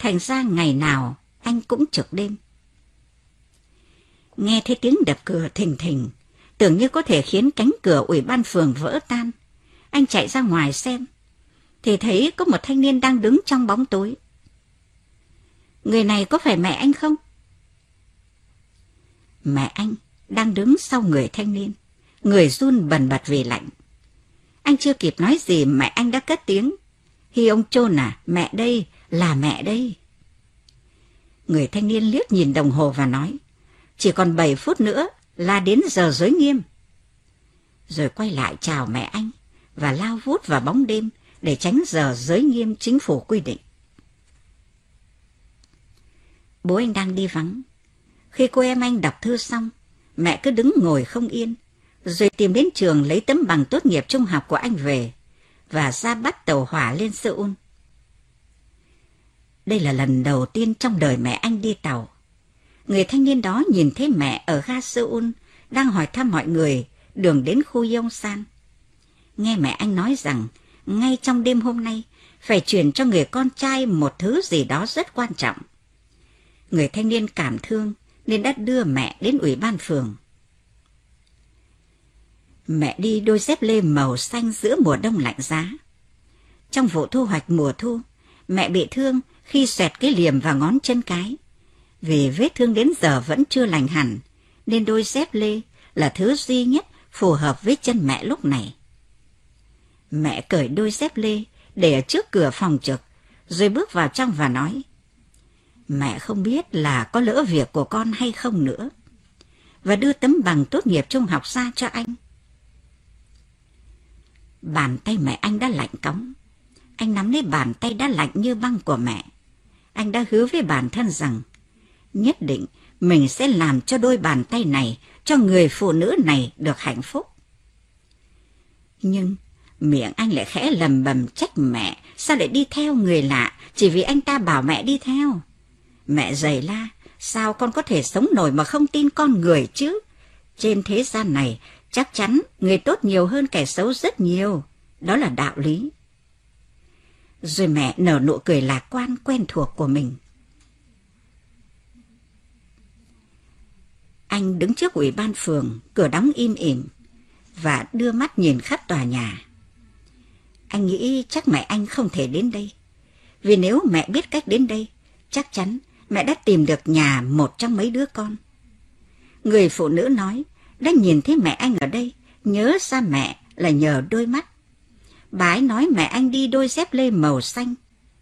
Thành ra ngày nào anh cũng trực đêm. Nghe thấy tiếng đập cửa thình thình, tưởng như có thể khiến cánh cửa ủy ban phường vỡ tan. Anh chạy ra ngoài xem, thì thấy có một thanh niên đang đứng trong bóng tối. Người này có phải mẹ anh không? Mẹ anh đang đứng sau người thanh niên, người run bần bật vì lạnh. Anh chưa kịp nói gì mẹ anh đã cất tiếng. Hi ông Chôn à, mẹ đây, là mẹ đây. Người thanh niên liếc nhìn đồng hồ và nói, chỉ còn 7 phút nữa là đến giờ giới nghiêm. Rồi quay lại chào mẹ anh và lao vút vào bóng đêm để tránh giờ giới nghiêm chính phủ quy định. Bố anh đang đi vắng. Khi cô em anh đọc thư xong, mẹ cứ đứng ngồi không yên, rồi tìm đến trường lấy tấm bằng tốt nghiệp trung học của anh về và ra bắt tàu hỏa lên Seoul. Đây là lần đầu tiên trong đời mẹ anh đi tàu. Người thanh niên đó nhìn thấy mẹ ở ga Seoul đang hỏi thăm mọi người đường đến khu Yongsan. Nghe mẹ anh nói rằng ngay trong đêm hôm nay phải chuyển cho người con trai một thứ gì đó rất quan trọng. Người thanh niên cảm thương nên đã đưa mẹ đến ủy ban phường. Mẹ đi đôi dép lê màu xanh giữa mùa đông lạnh giá. Trong vụ thu hoạch mùa thu, mẹ bị thương khi xoẹt cái liềm vào ngón chân cái. Vì vết thương đến giờ vẫn chưa lành hẳn, nên đôi dép lê là thứ duy nhất phù hợp với chân mẹ lúc này. Mẹ cởi đôi dép lê để ở trước cửa phòng trực, rồi bước vào trong và nói, mẹ không biết là có lỡ việc của con hay không nữa, và đưa tấm bằng tốt nghiệp trung học ra cho anh. Bàn tay mẹ anh đã lạnh cóng. Anh nắm lấy bàn tay đã lạnh như băng của mẹ. Anh đã hứa với bản thân rằng nhất định mình sẽ làm cho đôi bàn tay này, cho người phụ nữ này được hạnh phúc. Nhưng miệng anh lại khẽ lầm bầm trách mẹ sao lại đi theo người lạ chỉ vì anh ta bảo mẹ đi theo. Mẹ giày la, sao con có thể sống nổi mà không tin con người chứ? Trên thế gian này chắc chắn người tốt nhiều hơn kẻ xấu rất nhiều. Đó là đạo lý. Rồi mẹ nở nụ cười lạc quan quen thuộc của mình. Anh đứng trước ủy ban phường, cửa đóng im ỉm, và đưa mắt nhìn khắp tòa nhà. Anh nghĩ chắc mẹ anh không thể đến đây. Vì nếu mẹ biết cách đến đây, chắc chắn mẹ đã tìm được nhà một trong mấy đứa con. Người phụ nữ nói, đã nhìn thấy mẹ anh ở đây, nhớ ra mẹ là nhờ đôi mắt. Bà ấy nói mẹ anh đi đôi dép lê màu xanh.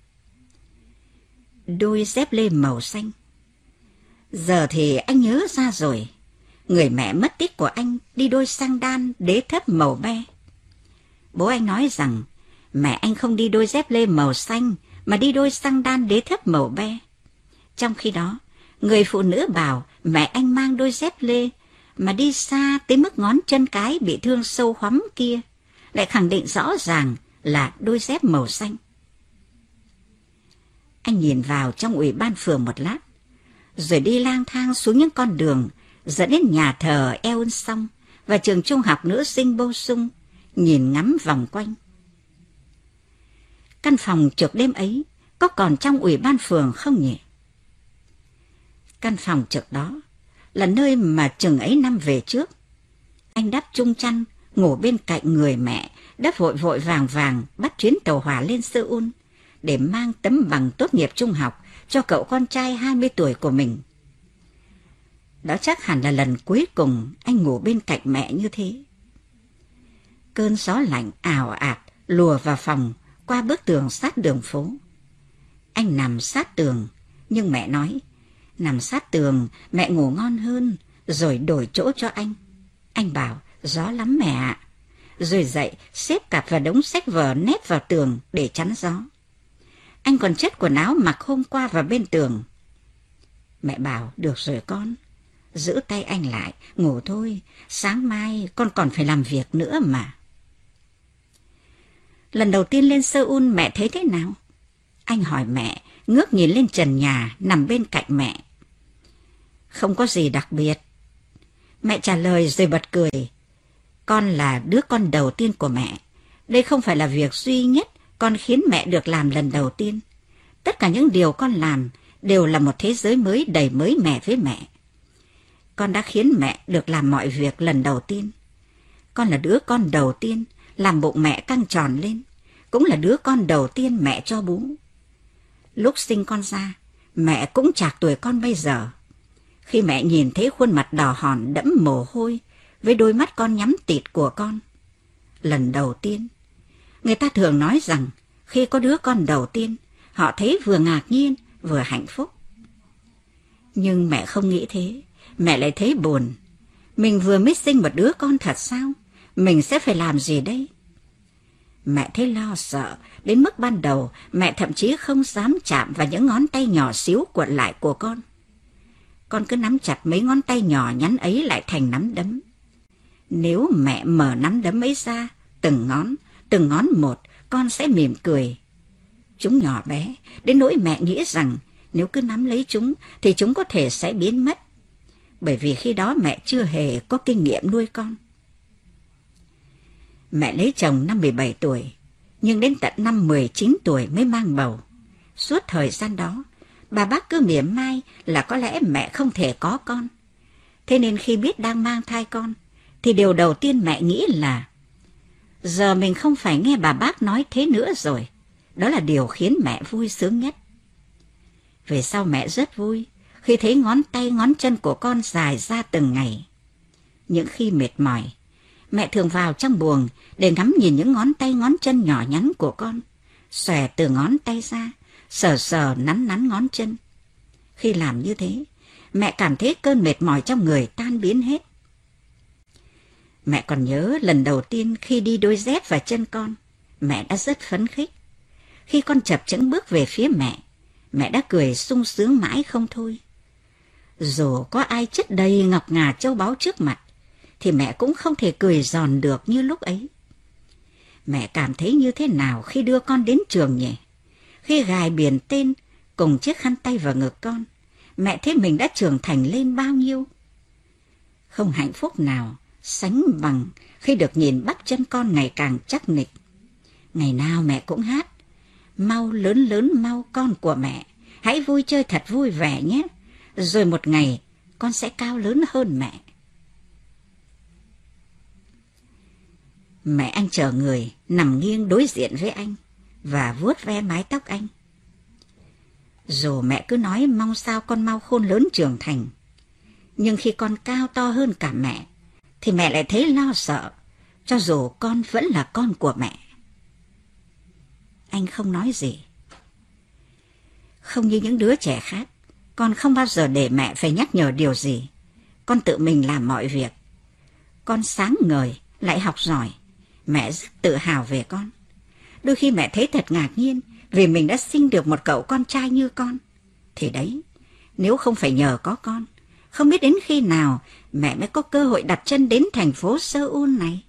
Đôi dép lê màu xanh. Giờ thì anh nhớ ra rồi. Người mẹ mất tích của anh đi đôi xăng đan đế thấp màu be. Bố anh nói rằng mẹ anh không đi đôi dép lê màu xanh mà đi đôi xăng đan đế thấp màu be. Trong khi đó, người phụ nữ bảo mẹ anh mang đôi dép lê mà đi xa tới mức ngón chân cái bị thương sâu hoắm kia, lại khẳng định rõ ràng là đôi dép màu xanh. Anh nhìn vào trong ủy ban phường một lát, rồi đi lang thang xuống những con đường dẫn đến nhà thờ Eunson và trường trung học nữ sinh Bô Sung, nhìn ngắm vòng quanh. Căn phòng trực đêm ấy có còn trong ủy ban phường không nhỉ? Căn phòng trực đó là nơi mà chừng ấy năm về trước, anh đắp chung chăn ngủ bên cạnh người mẹ đã vội vội vàng vàng bắt chuyến tàu hỏa lên Seoul để mang tấm bằng tốt nghiệp trung học cho cậu con trai 20 tuổi của mình. Đó chắc hẳn là lần cuối cùng anh ngủ bên cạnh mẹ như thế. Cơn gió lạnh ào ạt lùa vào phòng qua bức tường sát đường phố. Anh nằm sát tường, nhưng mẹ nói, nằm sát tường mẹ ngủ ngon hơn, rồi đổi chỗ cho anh. Anh bảo, gió lắm mẹ ạ. Rồi dậy xếp cặp và đống sách vở nép vào tường để chắn gió. Anh còn chất quần áo mặc hôm qua vào bên tường. Mẹ bảo, được rồi con, giữ tay anh lại, ngủ thôi, sáng mai con còn phải làm việc nữa mà. Lần đầu tiên lên Seoul mẹ thấy thế nào? Anh hỏi mẹ, ngước nhìn lên trần nhà nằm bên cạnh mẹ. Không có gì đặc biệt. Mẹ trả lời rồi bật cười. Con là đứa con đầu tiên của mẹ. Đây không phải là việc duy nhất con khiến mẹ được làm lần đầu tiên. Tất cả những điều con làm đều là một thế giới mới đầy mới mẻ với mẹ. Con đã khiến mẹ được làm mọi việc lần đầu tiên. Con là đứa con đầu tiên làm bụng mẹ căng tròn lên, cũng là đứa con đầu tiên mẹ cho bú. Lúc sinh con ra, mẹ cũng chạc tuổi con bây giờ. Khi mẹ nhìn thấy khuôn mặt đỏ hòn đẫm mồ hôi với đôi mắt con nhắm tịt của con, lần đầu tiên, người ta thường nói rằng khi có đứa con đầu tiên, họ thấy vừa ngạc nhiên vừa hạnh phúc. Nhưng mẹ không nghĩ thế, mẹ lại thấy buồn. Mình vừa mới sinh một đứa con thật sao? Mình sẽ phải làm gì đây? Mẹ thấy lo sợ, đến mức ban đầu mẹ thậm chí không dám chạm vào những ngón tay nhỏ xíu cuộn lại của con. Con cứ nắm chặt mấy ngón tay nhỏ nhắn ấy lại thành nắm đấm. Nếu mẹ mở nắm đấm ấy ra, từng ngón một, con sẽ mỉm cười. Chúng nhỏ bé, đến nỗi mẹ nghĩ rằng nếu cứ nắm lấy chúng thì chúng có thể sẽ biến mất. Bởi vì khi đó mẹ chưa hề có kinh nghiệm nuôi con. Mẹ lấy chồng năm 17 tuổi, nhưng đến tận năm 19 tuổi mới mang bầu. Suốt thời gian đó, bà bác cứ mỉa mai là có lẽ mẹ không thể có con. Thế nên khi biết đang mang thai con, thì điều đầu tiên mẹ nghĩ là giờ mình không phải nghe bà bác nói thế nữa rồi. Đó là điều khiến mẹ vui sướng nhất. Về sau mẹ rất vui khi thấy ngón tay ngón chân của con dài ra từng ngày. Những khi mệt mỏi, mẹ thường vào trong buồng để ngắm nhìn những ngón tay ngón chân nhỏ nhắn của con, xòe từ ngón tay ra, sờ sờ nắn nắn ngón chân. Khi làm như thế, mẹ cảm thấy cơn mệt mỏi trong người tan biến hết. Mẹ còn nhớ lần đầu tiên khi đi đôi dép vào chân con, mẹ đã rất phấn khích. Khi con chập chững bước về phía mẹ đã cười sung sướng mãi không thôi. Dù có ai chất đầy ngọc ngà châu báu trước mặt, thì mẹ cũng không thể cười giòn được như lúc ấy. Mẹ cảm thấy như thế nào khi đưa con đến trường nhỉ? Khi gài biển tên cùng chiếc khăn tay vào ngực con, mẹ thấy mình đã trưởng thành lên bao nhiêu. Không hạnh phúc nào sánh bằng khi được nhìn bắp chân con ngày càng chắc nịch. Ngày nào mẹ cũng hát: mau lớn lớn mau con của mẹ, hãy vui chơi thật vui vẻ nhé, rồi một ngày con sẽ cao lớn hơn mẹ. Mẹ anh chờ người nằm nghiêng đối diện với anh và vuốt ve mái tóc anh. Dù mẹ cứ nói mong sao con mau khôn lớn trưởng thành, nhưng khi con cao to hơn cả mẹ, thì mẹ lại thấy lo sợ, cho dù con vẫn là con của mẹ. Anh không nói gì. Không như những đứa trẻ khác, con không bao giờ để mẹ phải nhắc nhở điều gì. Con tự mình làm mọi việc. Con sáng ngời, lại học giỏi. Mẹ rất tự hào về con. Đôi khi mẹ thấy thật ngạc nhiên vì mình đã sinh được một cậu con trai như con. Thì đấy, nếu không phải nhờ có con, không biết đến khi nào mẹ mới có cơ hội đặt chân đến thành phố Seoul này.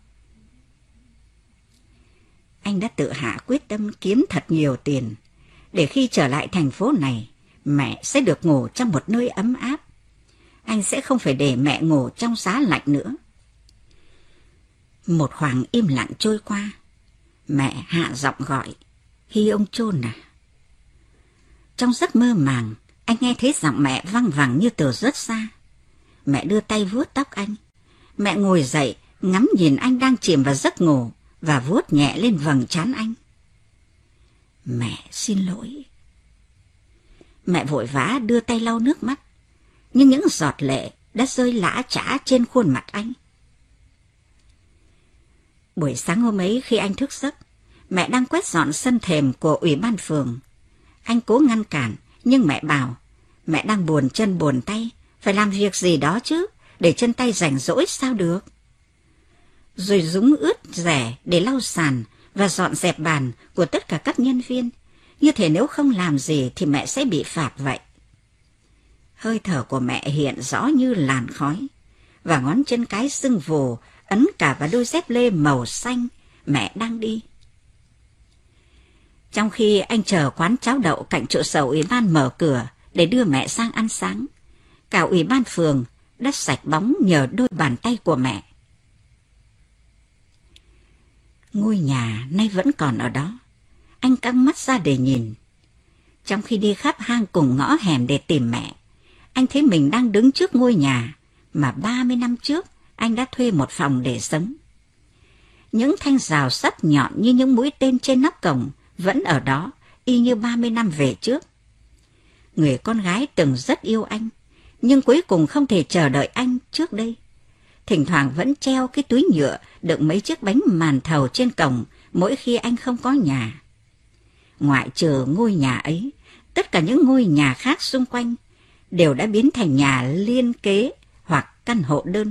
Anh đã tự hạ quyết tâm kiếm thật nhiều tiền, để khi trở lại thành phố này, mẹ sẽ được ngủ trong một nơi ấm áp. Anh sẽ không phải để mẹ ngủ trong giá lạnh nữa. Một khoảng im lặng trôi qua, mẹ hạ giọng gọi: Hy ông Chôn à. Trong giấc mơ màng, anh nghe thấy giọng mẹ văng vẳng như từ rất xa. Mẹ đưa tay vuốt tóc anh. Mẹ ngồi dậy, ngắm nhìn anh đang chìm vào giấc ngủ và vuốt nhẹ lên vầng trán anh. Mẹ xin lỗi. Mẹ vội vã đưa tay lau nước mắt, nhưng những giọt lệ đã rơi lã chã trên khuôn mặt anh. Buổi sáng hôm ấy khi anh thức giấc, mẹ đang quét dọn sân thềm của ủy ban phường. Anh cố ngăn cản, nhưng mẹ bảo mẹ đang buồn chân buồn tay, phải làm việc gì đó chứ, để chân tay rảnh rỗi sao được. Rồi dúng ướt rẻ để lau sàn và dọn dẹp bàn của tất cả các nhân viên, như thể nếu không làm gì thì mẹ sẽ bị phạt vậy. Hơi thở của mẹ hiện rõ như làn khói, và ngón chân cái sưng vù ấn cả vào đôi dép lê màu xanh mẹ đang đi. Trong khi anh chờ quán cháo đậu cạnh trụ sở ủy ban mở cửa để đưa mẹ sang ăn sáng, cả ủy ban phường đã sạch bóng nhờ đôi bàn tay của mẹ. Ngôi nhà nay vẫn còn ở đó. Anh căng mắt ra để nhìn. Trong khi đi khắp hang cùng ngõ hẻm để tìm mẹ, anh thấy mình đang đứng trước ngôi nhà mà 30 năm trước anh đã thuê một phòng để sống. Những thanh rào sắt nhọn như những mũi tên trên nóc cổng vẫn ở đó, y như 30 năm về trước. Người con gái từng rất yêu anh, nhưng cuối cùng không thể chờ đợi anh trước đây. Thỉnh thoảng vẫn treo cái túi nhựa đựng mấy chiếc bánh màn thầu trên cổng mỗi khi anh không có nhà. Ngoại trừ ngôi nhà ấy, tất cả những ngôi nhà khác xung quanh đều đã biến thành nhà liên kế hoặc căn hộ đơn.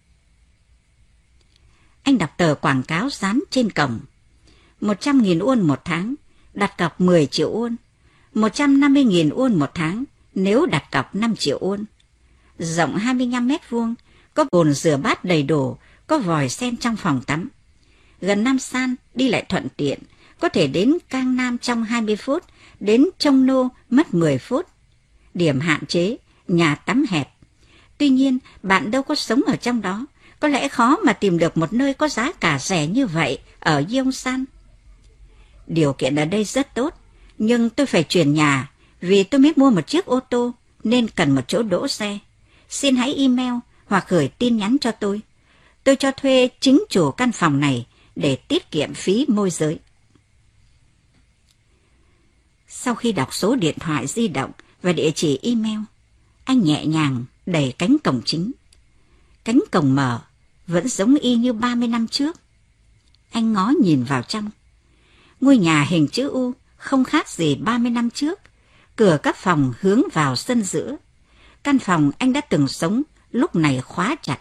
Anh đọc tờ quảng cáo dán trên cổng. 100.000 won một tháng, đặt cọc 10 triệu won. 150.000 won một tháng nếu đặt cọc 5 triệu won. Rộng 25 mét vuông, có bồn rửa bát đầy đủ, có vòi sen trong phòng tắm. Gần Nam San, đi lại thuận tiện, có thể đến Cang Nam trong 20 phút, đến Trông Nô mất 10 phút. Điểm hạn chế, nhà tắm hẹp. Tuy nhiên, bạn đâu có sống ở trong đó, có lẽ khó mà tìm được một nơi có giá cả rẻ như vậy ở Yongsan. Điều kiện ở đây rất tốt, nhưng tôi phải chuyển nhà vì tôi mới mua một chiếc ô tô nên cần một chỗ đỗ xe. Xin hãy email hoặc gửi tin nhắn cho tôi. Tôi cho thuê chính chủ căn phòng này để tiết kiệm phí môi giới. Sau khi đọc số điện thoại di động và địa chỉ email, anh nhẹ nhàng đẩy cánh cổng chính. Cánh cổng mở, vẫn giống y như 30 năm trước. Anh ngó nhìn vào trong. Ngôi nhà hình chữ U không khác gì 30 năm trước. Cửa các phòng hướng vào sân giữa. Căn phòng anh đã từng sống lúc này khóa chặt.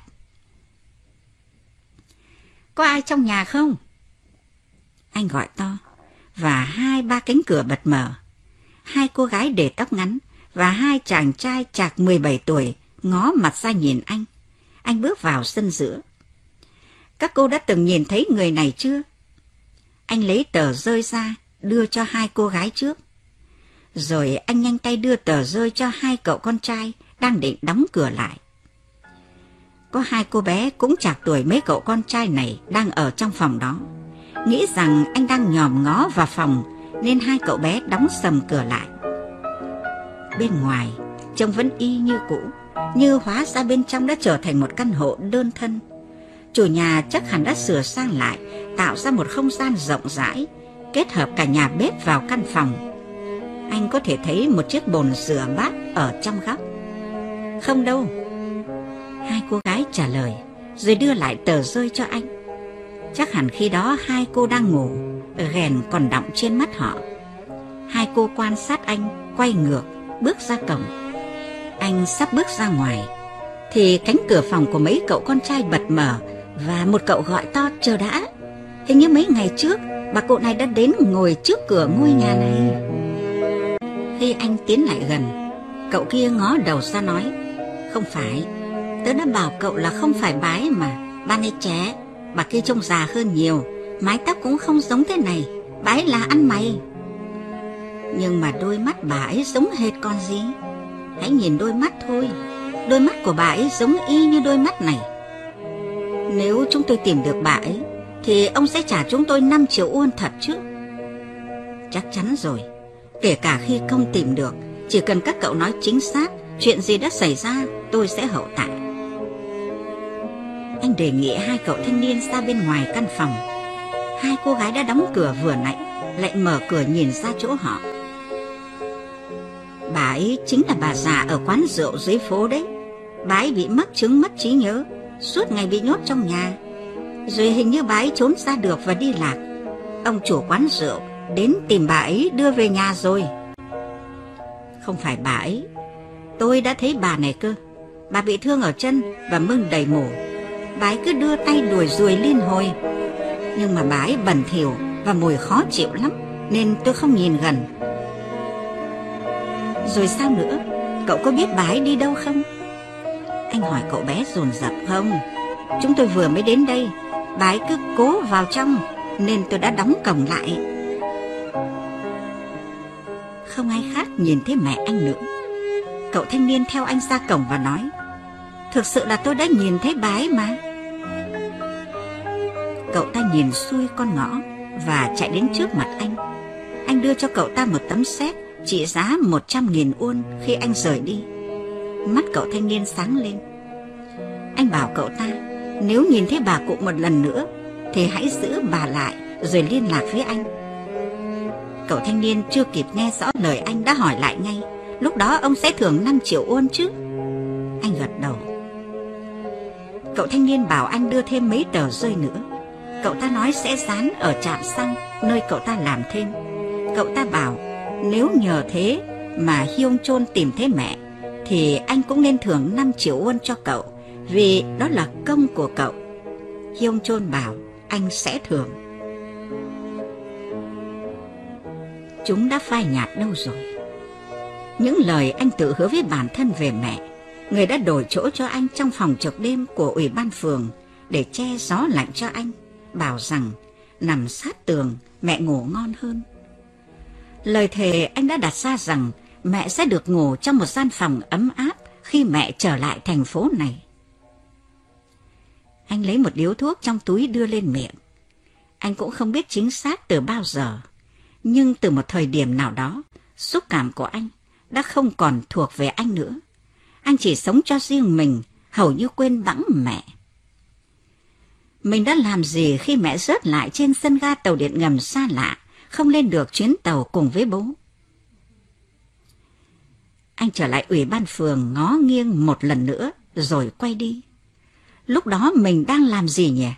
Có ai trong nhà không? Anh gọi to, và 2-3 cánh cửa bật mở. 2 cô gái để tóc ngắn và 2 chàng trai chạc 17 tuổi ngó mặt ra nhìn anh. Anh bước vào sân giữa. Các cô đã từng nhìn thấy người này chưa? Anh lấy tờ rơi ra, đưa cho 2 cô gái trước. Rồi anh nhanh tay đưa tờ rơi cho 2 cậu con trai đang định đóng cửa lại. Có 2 cô bé cũng chạc tuổi mấy cậu con trai này đang ở trong phòng đó. Nghĩ rằng anh đang nhòm ngó vào phòng nên 2 cậu bé đóng sầm cửa lại. Bên ngoài trông vẫn y như cũ, như hóa ra bên trong đã trở thành một căn hộ đơn thân. Chủ nhà chắc hẳn đã sửa sang lại, tạo ra một không gian rộng rãi, kết hợp cả nhà bếp vào căn phòng. Anh có thể thấy một chiếc bồn rửa bát ở trong góc. Không đâu. 2 cô gái trả lời, rồi đưa lại tờ rơi cho anh. Chắc hẳn khi đó 2 cô đang ngủ, ghèn còn đọng trên mắt họ. 2 cô quan sát anh, quay ngược, bước ra cổng. Anh sắp bước ra ngoài, thì cánh cửa phòng của mấy cậu con trai bật mở, và một cậu gọi to chờ đã. Hình như mấy ngày trước, bà cụ này đã đến ngồi trước cửa ngôi nhà này. Khi anh tiến lại gần, cậu kia ngó đầu ra nói, không phải, tớ đã bảo cậu là không phải bà ấy mà, bà này trẻ, bà kia trông già hơn nhiều, mái tóc cũng không giống thế này, bà ấy là ăn mày. Nhưng mà đôi mắt bà ấy giống hệt con gì. Hãy nhìn đôi mắt thôi, đôi mắt của bà ấy giống y như đôi mắt này. Nếu chúng tôi tìm được bà ấy, thì ông sẽ trả chúng tôi 5 triệu won thật chứ? Chắc chắn rồi. Kể cả khi không tìm được, chỉ cần các cậu nói chính xác chuyện gì đã xảy ra, tôi sẽ hậu tạ. Anh đề nghị 2 cậu thanh niên ra bên ngoài căn phòng. 2 cô gái đã đóng cửa vừa nãy lại mở cửa nhìn ra chỗ họ. Bà ấy chính là bà già ở quán rượu dưới phố đấy. Bà ấy bị mắc chứng mất trí nhớ, suốt ngày bị nhốt trong nhà. Rồi hình như bà ấy trốn ra được và đi lạc. Ông chủ quán rượu đến tìm bà ấy đưa về nhà rồi. Không phải bà ấy, tôi đã thấy bà này cơ. Bà bị thương ở chân và mưng đầy mủ. Bà ấy cứ đưa tay đuổi ruồi liên hồi. Nhưng mà bà ấy bẩn thỉu và mùi khó chịu lắm, nên tôi không nhìn gần. Rồi sao nữa? Cậu có biết bà ấy đi đâu không? Anh hỏi cậu bé dồn dập. Không, chúng tôi vừa mới đến đây. Bà ấy cứ cố vào trong nên tôi đã đóng cổng lại. Không ai khác nhìn thấy mẹ anh nữa. Cậu thanh niên theo anh ra cổng và nói, thực sự là tôi đã nhìn thấy bà ấy mà. Cậu ta nhìn xuôi con ngõ và chạy đến trước mặt anh. Anh đưa cho cậu ta một tấm séc trị giá 100.000 won khi anh rời đi. Mắt cậu thanh niên sáng lên. Anh bảo cậu ta, nếu nhìn thấy bà cụ một lần nữa thì hãy giữ bà lại rồi liên lạc với anh. Cậu thanh niên chưa kịp nghe rõ lời anh đã hỏi lại ngay, lúc đó ông sẽ thưởng 5 triệu won chứ? Anh gật đầu. Cậu thanh niên bảo anh đưa thêm mấy tờ rơi nữa. Cậu ta nói sẽ dán ở trạm xăng nơi cậu ta làm thêm. Cậu ta bảo nếu nhờ thế mà Hyung Chol tìm thấy mẹ thì anh cũng nên thưởng 5 triệu won cho cậu, vì đó là công của cậu. Hyung Chol bảo anh sẽ thưởng. Chúng đã phai nhạt đâu rồi? Những lời anh tự hứa với bản thân về mẹ, người đã đổi chỗ cho anh trong phòng trực đêm của ủy ban phường để che gió lạnh cho anh, bảo rằng nằm sát tường mẹ ngủ ngon hơn. Lời thề anh đã đặt ra rằng mẹ sẽ được ngủ trong một gian phòng ấm áp khi mẹ trở lại thành phố này. Anh lấy một điếu thuốc trong túi đưa lên miệng. Anh cũng không biết chính xác từ bao giờ, nhưng từ một thời điểm nào đó, xúc cảm của anh đã không còn thuộc về anh nữa. Anh chỉ sống cho riêng mình, hầu như quên bẵng mẹ. Mình đã làm gì khi mẹ rớt lại trên sân ga tàu điện ngầm xa lạ, không lên được chuyến tàu cùng với bố? Anh trở lại ủy ban phường ngó nghiêng một lần nữa rồi quay đi. Lúc đó mình đang làm gì nhỉ?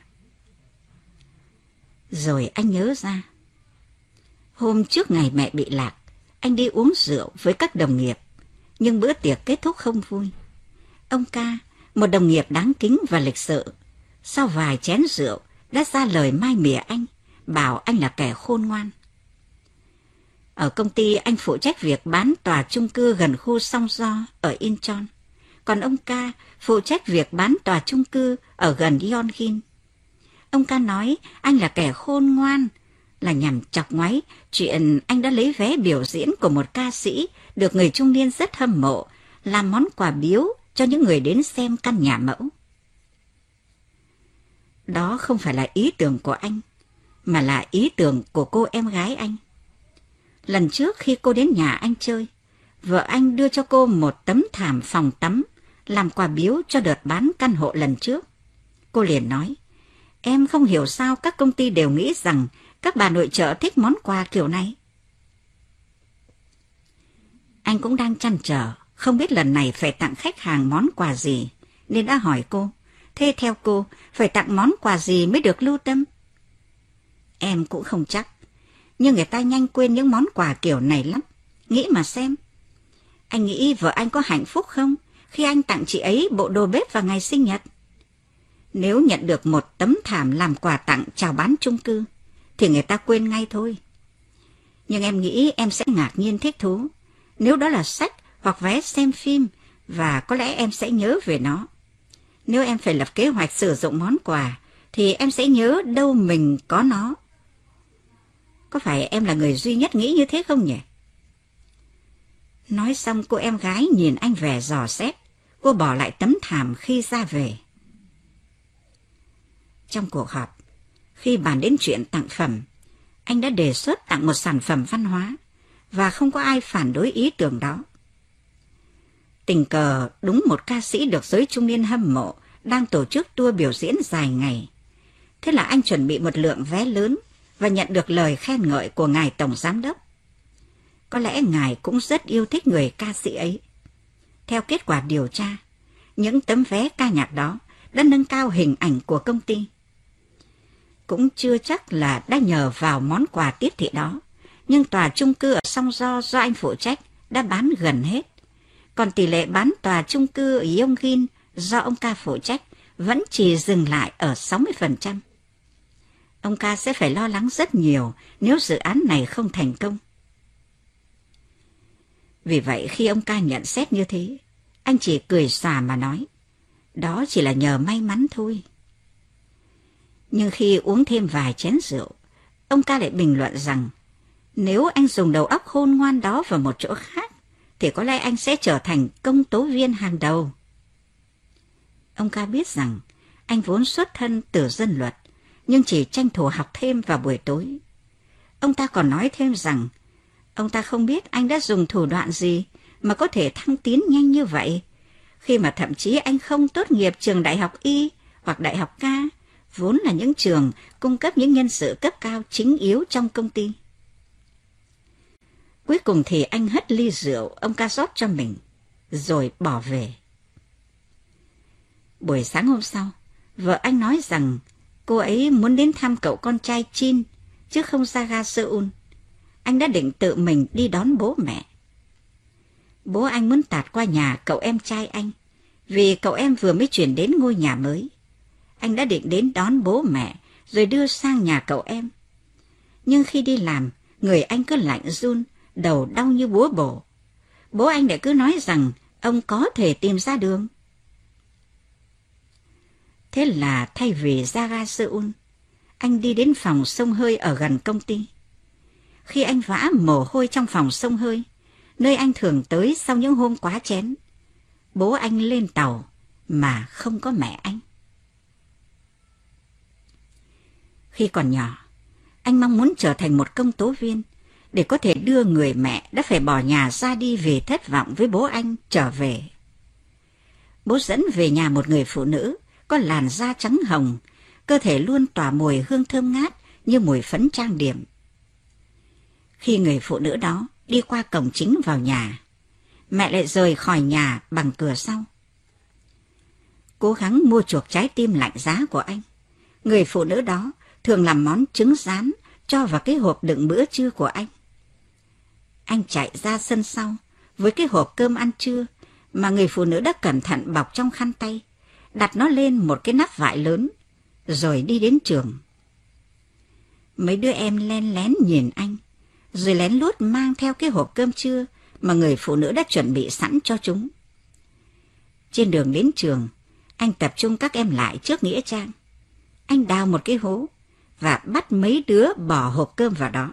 Rồi anh nhớ ra. Hôm trước ngày mẹ bị lạc, anh đi uống rượu với các đồng nghiệp, nhưng bữa tiệc kết thúc không vui. Ông Ca, một đồng nghiệp đáng kính và lịch sự, sau vài chén rượu đã ra lời mai mỉa anh, bảo anh là kẻ khôn ngoan. Ở công ty anh phụ trách việc bán tòa chung cư gần khu Song Do ở Incheon, còn ông Ca phụ trách việc bán tòa chung cư ở gần Yonhin. Ông Ca nói anh là kẻ khôn ngoan là nhằm chọc ngoáy chuyện anh đã lấy vé biểu diễn của một ca sĩ được người trung niên rất hâm mộ làm món quà biếu cho những người đến xem căn nhà mẫu. Đó không phải là ý tưởng của anh, mà là ý tưởng của cô em gái anh. Lần trước khi cô đến nhà anh chơi, vợ anh đưa cho cô một tấm thảm phòng tắm làm quà biếu cho đợt bán căn hộ lần trước. Cô liền nói, em không hiểu sao các công ty đều nghĩ rằng các bà nội trợ thích món quà kiểu này. Anh cũng đang trăn trở, không biết lần này phải tặng khách hàng món quà gì, nên đã hỏi cô, thế theo cô phải tặng món quà gì mới được lưu tâm? Em cũng không chắc, nhưng người ta nhanh quên những món quà kiểu này lắm. Nghĩ mà xem. Anh nghĩ vợ anh có hạnh phúc không khi anh tặng chị ấy bộ đồ bếp vào ngày sinh nhật? Nếu nhận được một tấm thảm làm quà tặng chào bán chung cư, thì người ta quên ngay thôi. Nhưng em nghĩ em sẽ ngạc nhiên thích thú nếu đó là sách hoặc vé xem phim, và có lẽ em sẽ nhớ về nó. Nếu em phải lập kế hoạch sử dụng món quà, thì em sẽ nhớ đâu mình có nó. Có phải em là người duy nhất nghĩ như thế không nhỉ? Nói xong cô em gái nhìn anh vẻ dò xét. Cô bỏ lại tấm thảm khi ra về. Trong cuộc họp, khi bàn đến chuyện tặng phẩm, anh đã đề xuất tặng một sản phẩm văn hóa, và không có ai phản đối ý tưởng đó. Tình cờ đúng một ca sĩ được giới trung niên hâm mộ đang tổ chức tour biểu diễn dài ngày. Thế là anh chuẩn bị một lượng vé lớn và nhận được lời khen ngợi của ngài tổng giám đốc. Có lẽ ngài cũng rất yêu thích người ca sĩ ấy. Theo kết quả điều tra, những tấm vé ca nhạc đó đã nâng cao hình ảnh của công ty. Cũng chưa chắc là đã nhờ vào món quà tiếp thị đó, nhưng tòa chung cư ở Song Do anh phụ trách đã bán gần hết. Còn tỷ lệ bán tòa chung cư ở Yonggin do ông Ca phụ trách vẫn chỉ dừng lại ở 60%. Ông Ca sẽ phải lo lắng rất nhiều nếu dự án này không thành công. Vì vậy khi ông Ca nhận xét như thế, anh chỉ cười xòa mà nói, đó chỉ là nhờ may mắn thôi. Nhưng khi uống thêm vài chén rượu, ông Ca lại bình luận rằng, nếu anh dùng đầu óc khôn ngoan đó vào một chỗ khác, thì có lẽ anh sẽ trở thành công tố viên hàng đầu. Ông Ca biết rằng anh vốn xuất thân từ dân luật, nhưng chỉ tranh thủ học thêm vào buổi tối. Ông ta còn nói thêm rằng Ông ta không biết anh đã dùng thủ đoạn gì mà có thể thăng tiến nhanh như vậy, khi mà thậm chí anh không tốt nghiệp trường đại học Y hoặc đại học Ca, vốn là những trường cung cấp những nhân sự cấp cao chính yếu trong công ty. Cuối cùng thì anh hất ly rượu ông ca rót cho mình, rồi bỏ về. Buổi sáng hôm sau, vợ anh nói rằng cô ấy muốn đến thăm cậu con trai Chin, chứ không ra ga Seoul. Anh đã định tự mình đi đón bố mẹ. Bố anh muốn tạt qua nhà cậu em trai anh, vì cậu em vừa mới chuyển đến ngôi nhà mới. Anh đã định đến đón bố mẹ, rồi đưa sang nhà cậu em. Nhưng khi đi làm, người anh cứ lạnh run, đầu đau như búa bổ. Bố anh lại cứ nói rằng ông có thể tìm ra đường. Thế là thay vì ra ga Seoul, anh đi đến phòng xông hơi ở gần công ty. Khi anh vã mồ hôi trong phòng xông hơi, nơi anh thường tới sau những hôm quá chén, bố anh lên tàu mà không có mẹ anh. Khi còn nhỏ, anh mong muốn trở thành một công tố viên để có thể đưa người mẹ đã phải bỏ nhà ra đi vì thất vọng với bố anh trở về. Bố dẫn về nhà một người phụ nữ có làn da trắng hồng, cơ thể luôn tỏa mùi hương thơm ngát như mùi phấn trang điểm. Khi người phụ nữ đó đi qua cổng chính vào nhà, mẹ lại rời khỏi nhà bằng cửa sau. Cố gắng mua chuộc trái tim lạnh giá của anh, người phụ nữ đó thường làm món trứng rán cho vào cái hộp đựng bữa trưa của anh. Anh chạy ra sân sau với cái hộp cơm ăn trưa mà người phụ nữ đã cẩn thận bọc trong khăn tay, đặt nó lên một cái nắp vải lớn, rồi đi đến trường. Mấy đứa em len lén nhìn anh, rồi lén lút mang theo cái hộp cơm trưa mà người phụ nữ đã chuẩn bị sẵn cho chúng. Trên đường đến trường, anh tập trung các em lại trước nghĩa trang. Anh đào một cái hố và bắt mấy đứa bỏ hộp cơm vào đó.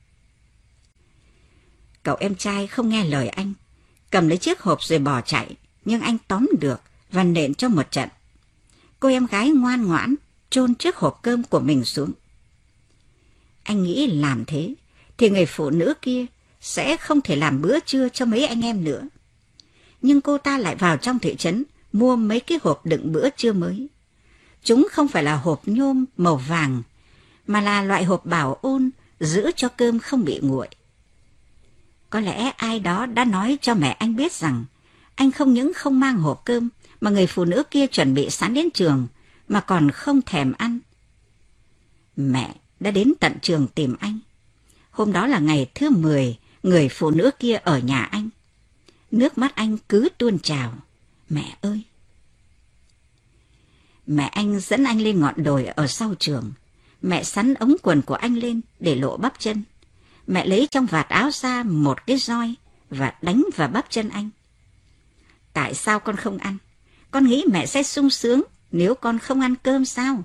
Cậu em trai không nghe lời anh, cầm lấy chiếc hộp rồi bỏ chạy, nhưng anh tóm được và nện cho một trận. Cô em gái ngoan ngoãn chôn chiếc hộp cơm của mình xuống. Anh nghĩ làm thế thì người phụ nữ kia sẽ không thể làm bữa trưa cho mấy anh em nữa. Nhưng cô ta lại vào trong thị trấn mua mấy cái hộp đựng bữa trưa mới. Chúng không phải là hộp nhôm màu vàng, mà là loại hộp bảo ôn giữ cho cơm không bị nguội. Có lẽ ai đó đã nói cho mẹ anh biết rằng anh không những không mang hộp cơm mà người phụ nữ kia chuẩn bị sẵn đến trường, mà còn không thèm ăn. Mẹ đã đến tận trường tìm anh. Hôm đó là ngày thứ 10 người phụ nữ kia ở nhà anh. Nước mắt anh cứ tuôn trào. Mẹ ơi! Mẹ anh dẫn anh lên ngọn đồi ở sau trường. Mẹ xắn ống quần của anh lên để lộ bắp chân. Mẹ lấy trong vạt áo ra một cái roi và đánh vào bắp chân anh. Tại sao con không ăn? Con nghĩ mẹ sẽ sung sướng nếu con không ăn cơm sao?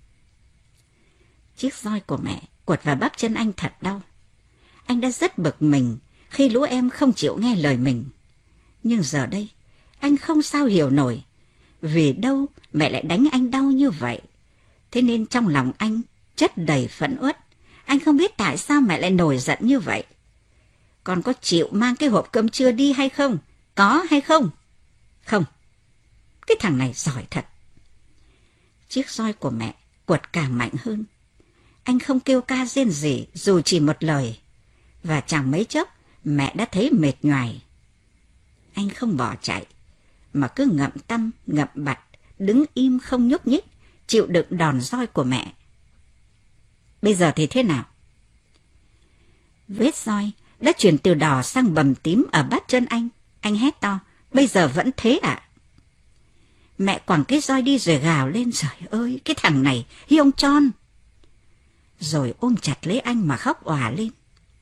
Chiếc roi của mẹ quật vào bắp chân anh thật đau. Anh đã rất bực mình khi lũ em không chịu nghe lời mình. Nhưng giờ đây, anh không sao hiểu nổi. Vì đâu mẹ lại đánh anh đau như vậy? Thế nên trong lòng anh chất đầy phẫn uất. Anh không biết tại sao mẹ lại nổi giận như vậy. Con có chịu mang cái hộp cơm trưa đi hay không? Có hay không? Không. Cái thằng này giỏi thật. Chiếc roi của mẹ quật càng mạnh hơn. Anh không kêu ca rên rỉ dù chỉ một lời. Và chẳng mấy chốc mẹ đã thấy mệt nhoài. Anh không bỏ chạy, mà cứ ngậm tăm ngậm bặt, đứng im không nhúc nhích, chịu đựng đòn roi của mẹ. Bây giờ thì thế nào? Vết roi đã chuyển từ đỏ sang bầm tím ở bắp chân anh. Anh hét to, bây giờ vẫn thế ạ? Mẹ quẳng cái roi đi rồi gào lên, trời ơi, cái thằng này, Hyung Chon. Rồi ôm chặt lấy anh mà khóc òa lên.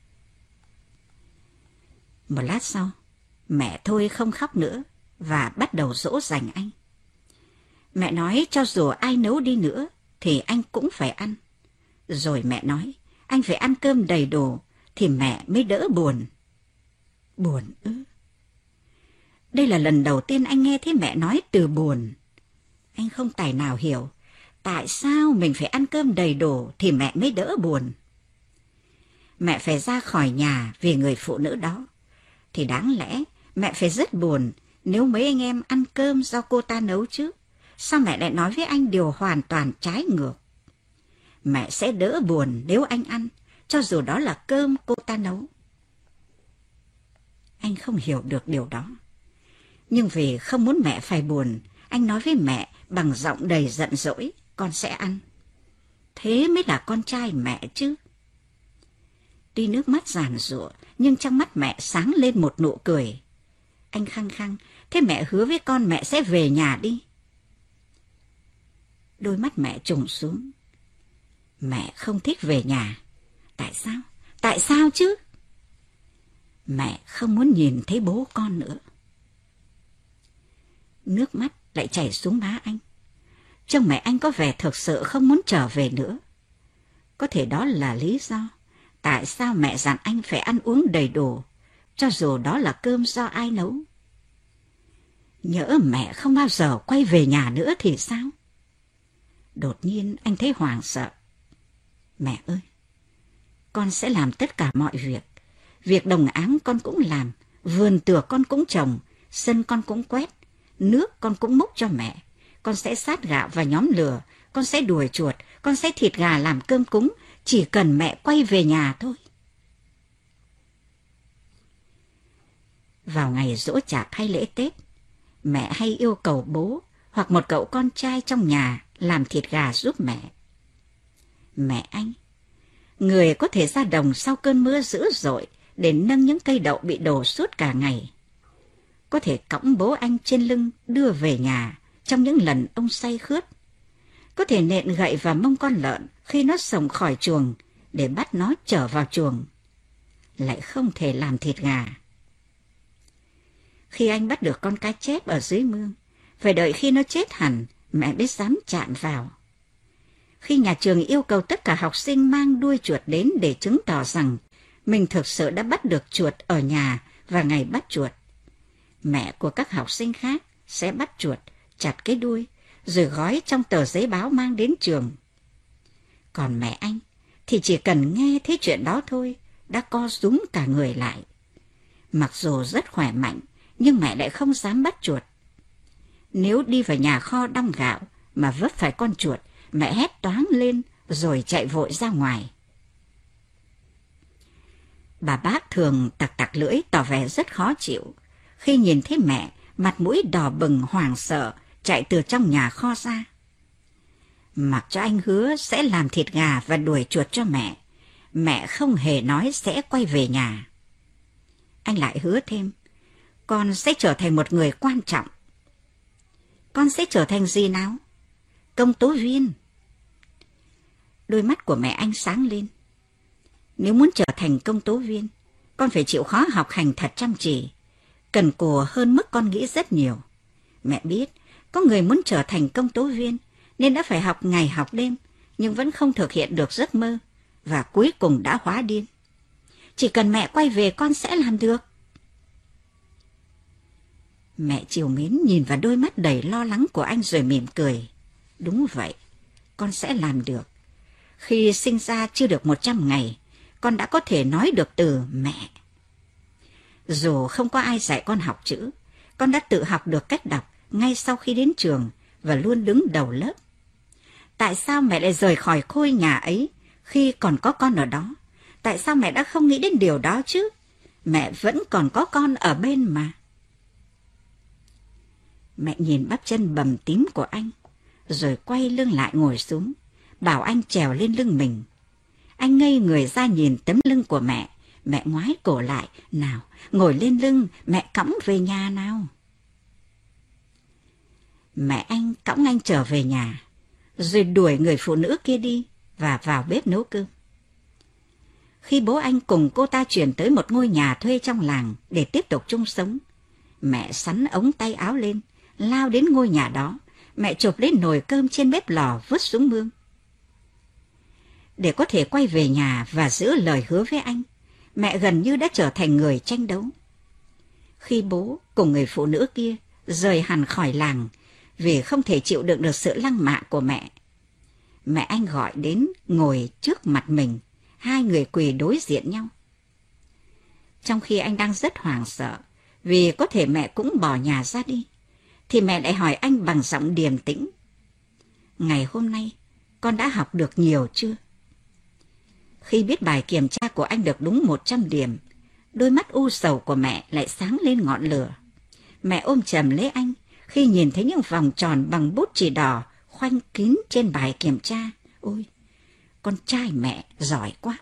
Một lát sau, mẹ thôi không khóc nữa và bắt đầu dỗ dành anh. Mẹ nói cho dù ai nấu đi nữa thì anh cũng phải ăn. Rồi mẹ nói anh phải ăn cơm đầy đủ thì mẹ mới đỡ buồn. Buồn ư? Đây là lần đầu tiên anh nghe thấy mẹ nói từ buồn. Anh không tài nào hiểu tại sao mình phải ăn cơm đầy đủ thì mẹ mới đỡ buồn. mẹ phải ra khỏi nhà vì người phụ nữ đó, thì đáng lẽ mẹ phải rất buồn nếu mấy anh em ăn cơm do cô ta nấu chứ. Sao mẹ lại nói với anh điều hoàn toàn trái ngược? Mẹ sẽ đỡ buồn nếu anh ăn, cho dù đó là cơm cô ta nấu. Anh không hiểu được điều đó. Nhưng vì không muốn mẹ phải buồn, anh nói với mẹ bằng giọng đầy giận dỗi, con sẽ ăn. Thế mới là con trai mẹ chứ. Tuy nước mắt giàn giụa, nhưng trong mắt mẹ sáng lên một nụ cười. Anh khăng khăng, thế mẹ hứa với con mẹ sẽ về nhà đi. Đôi mắt mẹ trùng xuống. Mẹ không thích về nhà. Tại sao? Tại sao chứ? Mẹ không muốn nhìn thấy bố con nữa. Nước mắt lại chảy xuống má anh. Trông mẹ anh có vẻ thực sự không muốn trở về nữa. Có thể đó là lý do tại sao mẹ dặn anh phải ăn uống đầy đủ, cho dù đó là cơm do ai nấu. Nhỡ mẹ không bao giờ quay về nhà nữa thì sao? Đột nhiên anh thấy hoảng sợ. Mẹ ơi, con sẽ làm tất cả mọi việc. Việc đồng áng con cũng làm, vườn tược con cũng trồng, sân con cũng quét, nước con cũng múc cho mẹ. Con sẽ sát gạo và nhóm lửa, con sẽ đuổi chuột, con sẽ thịt gà làm cơm cúng, chỉ cần mẹ quay về nhà thôi. Vào ngày giỗ chạp hay lễ Tết, mẹ hay yêu cầu bố hoặc một cậu con trai trong nhà làm thịt gà giúp mẹ. Mẹ anh, người có thể ra đồng sau cơn mưa dữ dội để nâng những cây đậu bị đổ suốt cả ngày. Có thể cõng bố anh trên lưng đưa về nhà trong những lần ông say khướt. Có thể nện gậy vào mông con lợn khi nó sổng khỏi chuồng để bắt nó trở vào chuồng. Lại không thể làm thịt gà. Khi anh bắt được con cá chép ở dưới mương, phải đợi khi nó chết hẳn mẹ mới dám chạm vào. Khi nhà trường yêu cầu tất cả học sinh mang đuôi chuột đến để chứng tỏ rằng mình thực sự đã bắt được chuột ở nhà và ngày bắt chuột, mẹ của các học sinh khác sẽ bắt chuột, chặt cái đuôi, rồi gói trong tờ giấy báo mang đến trường. Còn mẹ anh thì chỉ cần nghe thấy chuyện đó thôi, đã co rúm cả người lại. Mặc dù rất khỏe mạnh, nhưng mẹ lại không dám bắt chuột. Nếu đi vào nhà kho đong gạo mà vấp phải con chuột, mẹ hét toáng lên rồi chạy vội ra ngoài. Bà bác thường tặc tặc lưỡi tỏ vẻ rất khó chịu khi nhìn thấy mẹ mặt mũi đỏ bừng hoảng sợ chạy từ trong nhà kho ra. Mặc cho anh hứa sẽ làm thịt gà và đuổi chuột cho mẹ, mẹ không hề nói sẽ quay về nhà. Anh lại hứa thêm, con sẽ trở thành một người quan trọng. Con sẽ trở thành gì nào? Công tố viên. Đôi mắt của mẹ anh sáng lên. Nếu muốn trở thành công tố viên, con phải chịu khó học hành thật chăm chỉ, cần cù hơn mức con nghĩ rất nhiều. Mẹ biết, có người muốn trở thành công tố viên nên đã phải học ngày học đêm, nhưng vẫn không thực hiện được giấc mơ, và cuối cùng đã hóa điên. Chỉ cần mẹ quay về con sẽ làm được. Mẹ trìu mến nhìn vào đôi mắt đầy lo lắng của anh rồi mỉm cười. Đúng vậy, con sẽ làm được. Khi sinh ra chưa được 100 ngày, con đã có thể nói được từ mẹ. Dù không có ai dạy con học chữ, con đã tự học được cách đọc ngay sau khi đến trường và luôn đứng đầu lớp. Tại sao mẹ lại rời khỏi ngôi nhà ấy khi còn có con ở đó? Tại sao mẹ đã không nghĩ đến điều đó chứ? Mẹ vẫn còn có con ở bên mà. Mẹ nhìn bắp chân bầm tím của anh, rồi quay lưng lại ngồi xuống, bảo anh trèo lên lưng mình. Anh ngây người ra nhìn tấm lưng của mẹ. Mẹ ngoái cổ lại, nào, ngồi lên lưng, mẹ cõng về nhà nào. Mẹ anh cõng anh trở về nhà, rồi đuổi người phụ nữ kia đi và vào bếp nấu cơm. Khi bố anh cùng cô ta chuyển tới một ngôi nhà thuê trong làng để tiếp tục chung sống, mẹ xắn ống tay áo lên, lao đến ngôi nhà đó. Mẹ chộp lấy nồi cơm trên bếp lò vứt xuống mương. Để có thể quay về nhà và giữ lời hứa với anh, mẹ gần như đã trở thành người tranh đấu. Khi bố cùng người phụ nữ kia rời hẳn khỏi làng vì không thể chịu đựng được sự lăng mạ của mẹ, mẹ anh gọi đến ngồi trước mặt mình, hai người quỳ đối diện nhau. Trong khi anh đang rất hoảng sợ vì có thể mẹ cũng bỏ nhà ra đi, thì mẹ lại hỏi anh bằng giọng điềm tĩnh: "Ngày hôm nay con đã học được nhiều chưa?" Khi biết bài kiểm tra của anh được đúng 100 điểm, đôi mắt u sầu của mẹ lại sáng lên ngọn lửa. Mẹ ôm chầm lấy anh khi nhìn thấy những vòng tròn bằng bút chì đỏ khoanh kín trên bài kiểm tra. Ôi, con trai mẹ giỏi quá!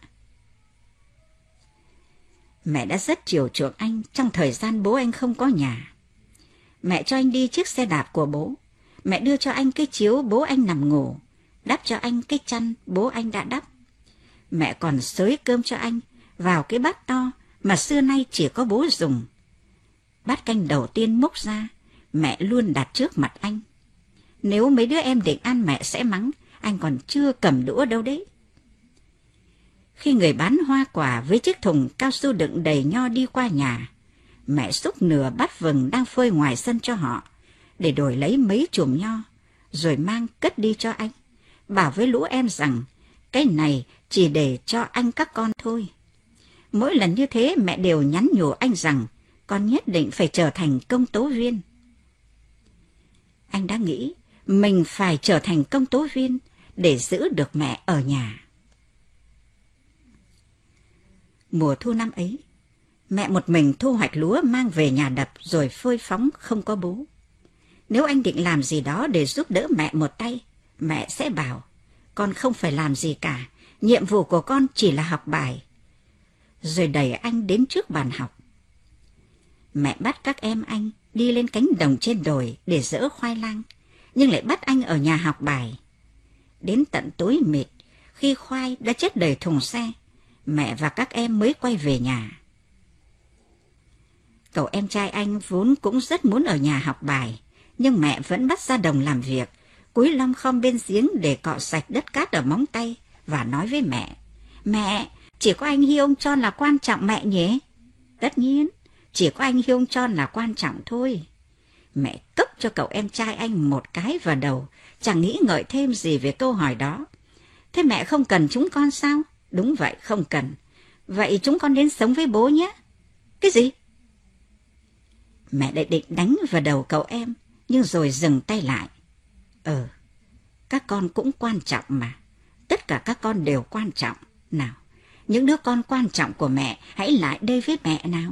Mẹ đã rất chiều chuộng anh trong thời gian bố anh không có nhà. Mẹ cho anh đi chiếc xe đạp của bố. Mẹ đưa cho anh cái chiếu bố anh nằm ngủ, đắp cho anh cái chăn bố anh đã đắp. Mẹ còn xới cơm cho anh vào cái bát to mà xưa nay chỉ có bố dùng. Bát canh đầu tiên múc ra, mẹ luôn đặt trước mặt anh. Nếu mấy đứa em định ăn mẹ sẽ mắng, anh còn chưa cầm đũa đâu đấy. Khi người bán hoa quả với chiếc thùng cao su đựng đầy nho đi qua nhà, mẹ xúc nửa bát vừng đang phơi ngoài sân cho họ, để đổi lấy mấy chùm nho, rồi mang cất đi cho anh, bảo với lũ em rằng cái này chỉ để cho anh các con thôi. Mỗi lần như thế mẹ đều nhắn nhủ anh rằng con nhất định phải trở thành công tố viên. Anh đã nghĩ mình phải trở thành công tố viên để giữ được mẹ ở nhà. Mùa thu năm ấy, mẹ một mình thu hoạch lúa mang về nhà đập rồi phơi phóng không có bố. Nếu anh định làm gì đó để giúp đỡ mẹ một tay, mẹ sẽ bảo: "Con không phải làm gì cả, nhiệm vụ của con chỉ là học bài." Rồi đẩy anh đến trước bàn học. Mẹ bắt các em anh đi lên cánh đồng trên đồi để giỡ khoai lang, nhưng lại bắt anh ở nhà học bài. Đến tận tối mịt, khi khoai đã chất đầy thùng xe, mẹ và các em mới quay về nhà. Cậu em trai anh vốn cũng rất muốn ở nhà học bài, nhưng mẹ vẫn bắt ra đồng làm việc, cúi lom khom bên giếng để cọ sạch đất cát ở móng tay và nói với mẹ: "Mẹ, chỉ có anh Hiông Tròn là quan trọng mẹ nhỉ?" "Tất nhiên, chỉ có anh Hiông Tròn là quan trọng thôi." Mẹ cốc cho cậu em trai anh một cái vào đầu, chẳng nghĩ ngợi thêm gì về câu hỏi đó. "Thế mẹ không cần chúng con sao?" "Đúng vậy, không cần." "Vậy chúng con đến sống với bố nhé." "Cái gì?" Mẹ lại định đánh vào đầu cậu em, nhưng rồi dừng tay lại. Các con cũng quan trọng mà. Tất cả các con đều quan trọng. Nào, những đứa con quan trọng của mẹ hãy lại đây với mẹ nào.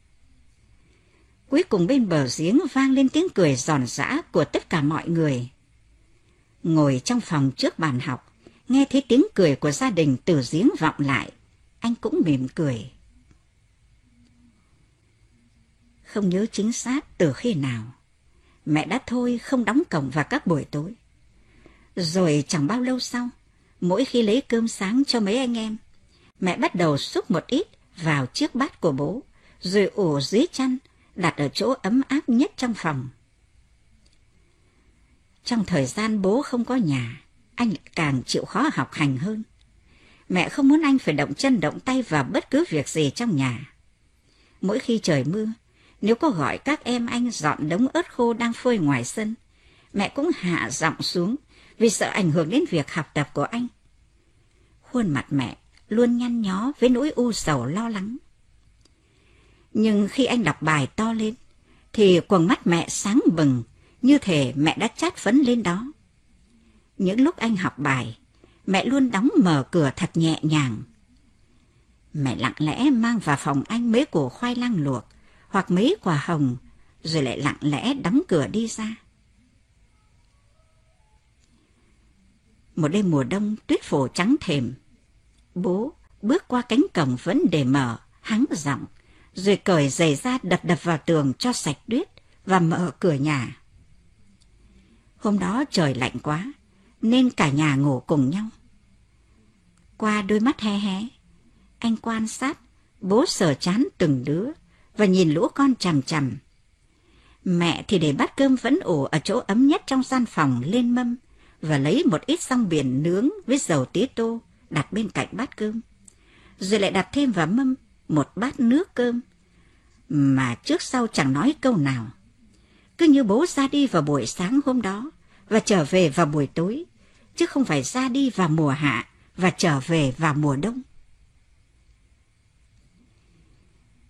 Cuối cùng bên bờ giếng vang lên tiếng cười giòn giã của tất cả mọi người. Ngồi trong phòng trước bàn học, nghe thấy tiếng cười của gia đình từ giếng vọng lại, anh cũng mỉm cười. Không nhớ chính xác từ khi nào, mẹ đã thôi không đóng cổng vào các buổi tối. Rồi chẳng bao lâu sau, mỗi khi lấy cơm sáng cho mấy anh em, mẹ bắt đầu xúc một ít vào chiếc bát của bố, rồi ủ dưới chăn, đặt ở chỗ ấm áp nhất trong phòng. Trong thời gian bố không có nhà, anh càng chịu khó học hành hơn. Mẹ không muốn anh phải động chân động tay vào bất cứ việc gì trong nhà. Mỗi khi trời mưa, nếu có gọi các em anh dọn đống ớt khô đang phơi ngoài sân, mẹ cũng hạ giọng xuống vì sợ ảnh hưởng đến việc học tập của anh. Khuôn mặt mẹ luôn nhăn nhó với nỗi u sầu lo lắng. Nhưng khi anh đọc bài to lên, thì quầng mắt mẹ sáng bừng, như thể mẹ đã chát phấn lên đó. Những lúc anh học bài, mẹ luôn đóng mở cửa thật nhẹ nhàng. Mẹ lặng lẽ mang vào phòng anh mấy củ khoai lang luộc hoặc mấy quả hồng, rồi lại lặng lẽ đóng cửa đi ra. Một đêm mùa đông tuyết phủ trắng thềm, bố bước qua cánh cổng vẫn để mở, hắng giọng, rồi cởi giày ra đập đập vào tường cho sạch tuyết và mở cửa nhà. Hôm đó trời lạnh quá, nên cả nhà ngủ cùng nhau. Qua đôi mắt hé hé, anh quan sát bố sờ trán từng đứa và nhìn lũ con chằm chằm. Mẹ thì để bát cơm vẫn ủ ở chỗ ấm nhất trong gian phòng lên mâm và lấy một ít rong biển nướng với dầu tía tô đặt bên cạnh bát cơm, rồi lại đặt thêm vào mâm một bát nước cơm mà trước sau chẳng nói câu nào. Cứ như bố ra đi vào buổi sáng hôm đó và trở về vào buổi tối, chứ không phải ra đi vào mùa hạ và trở về vào mùa đông.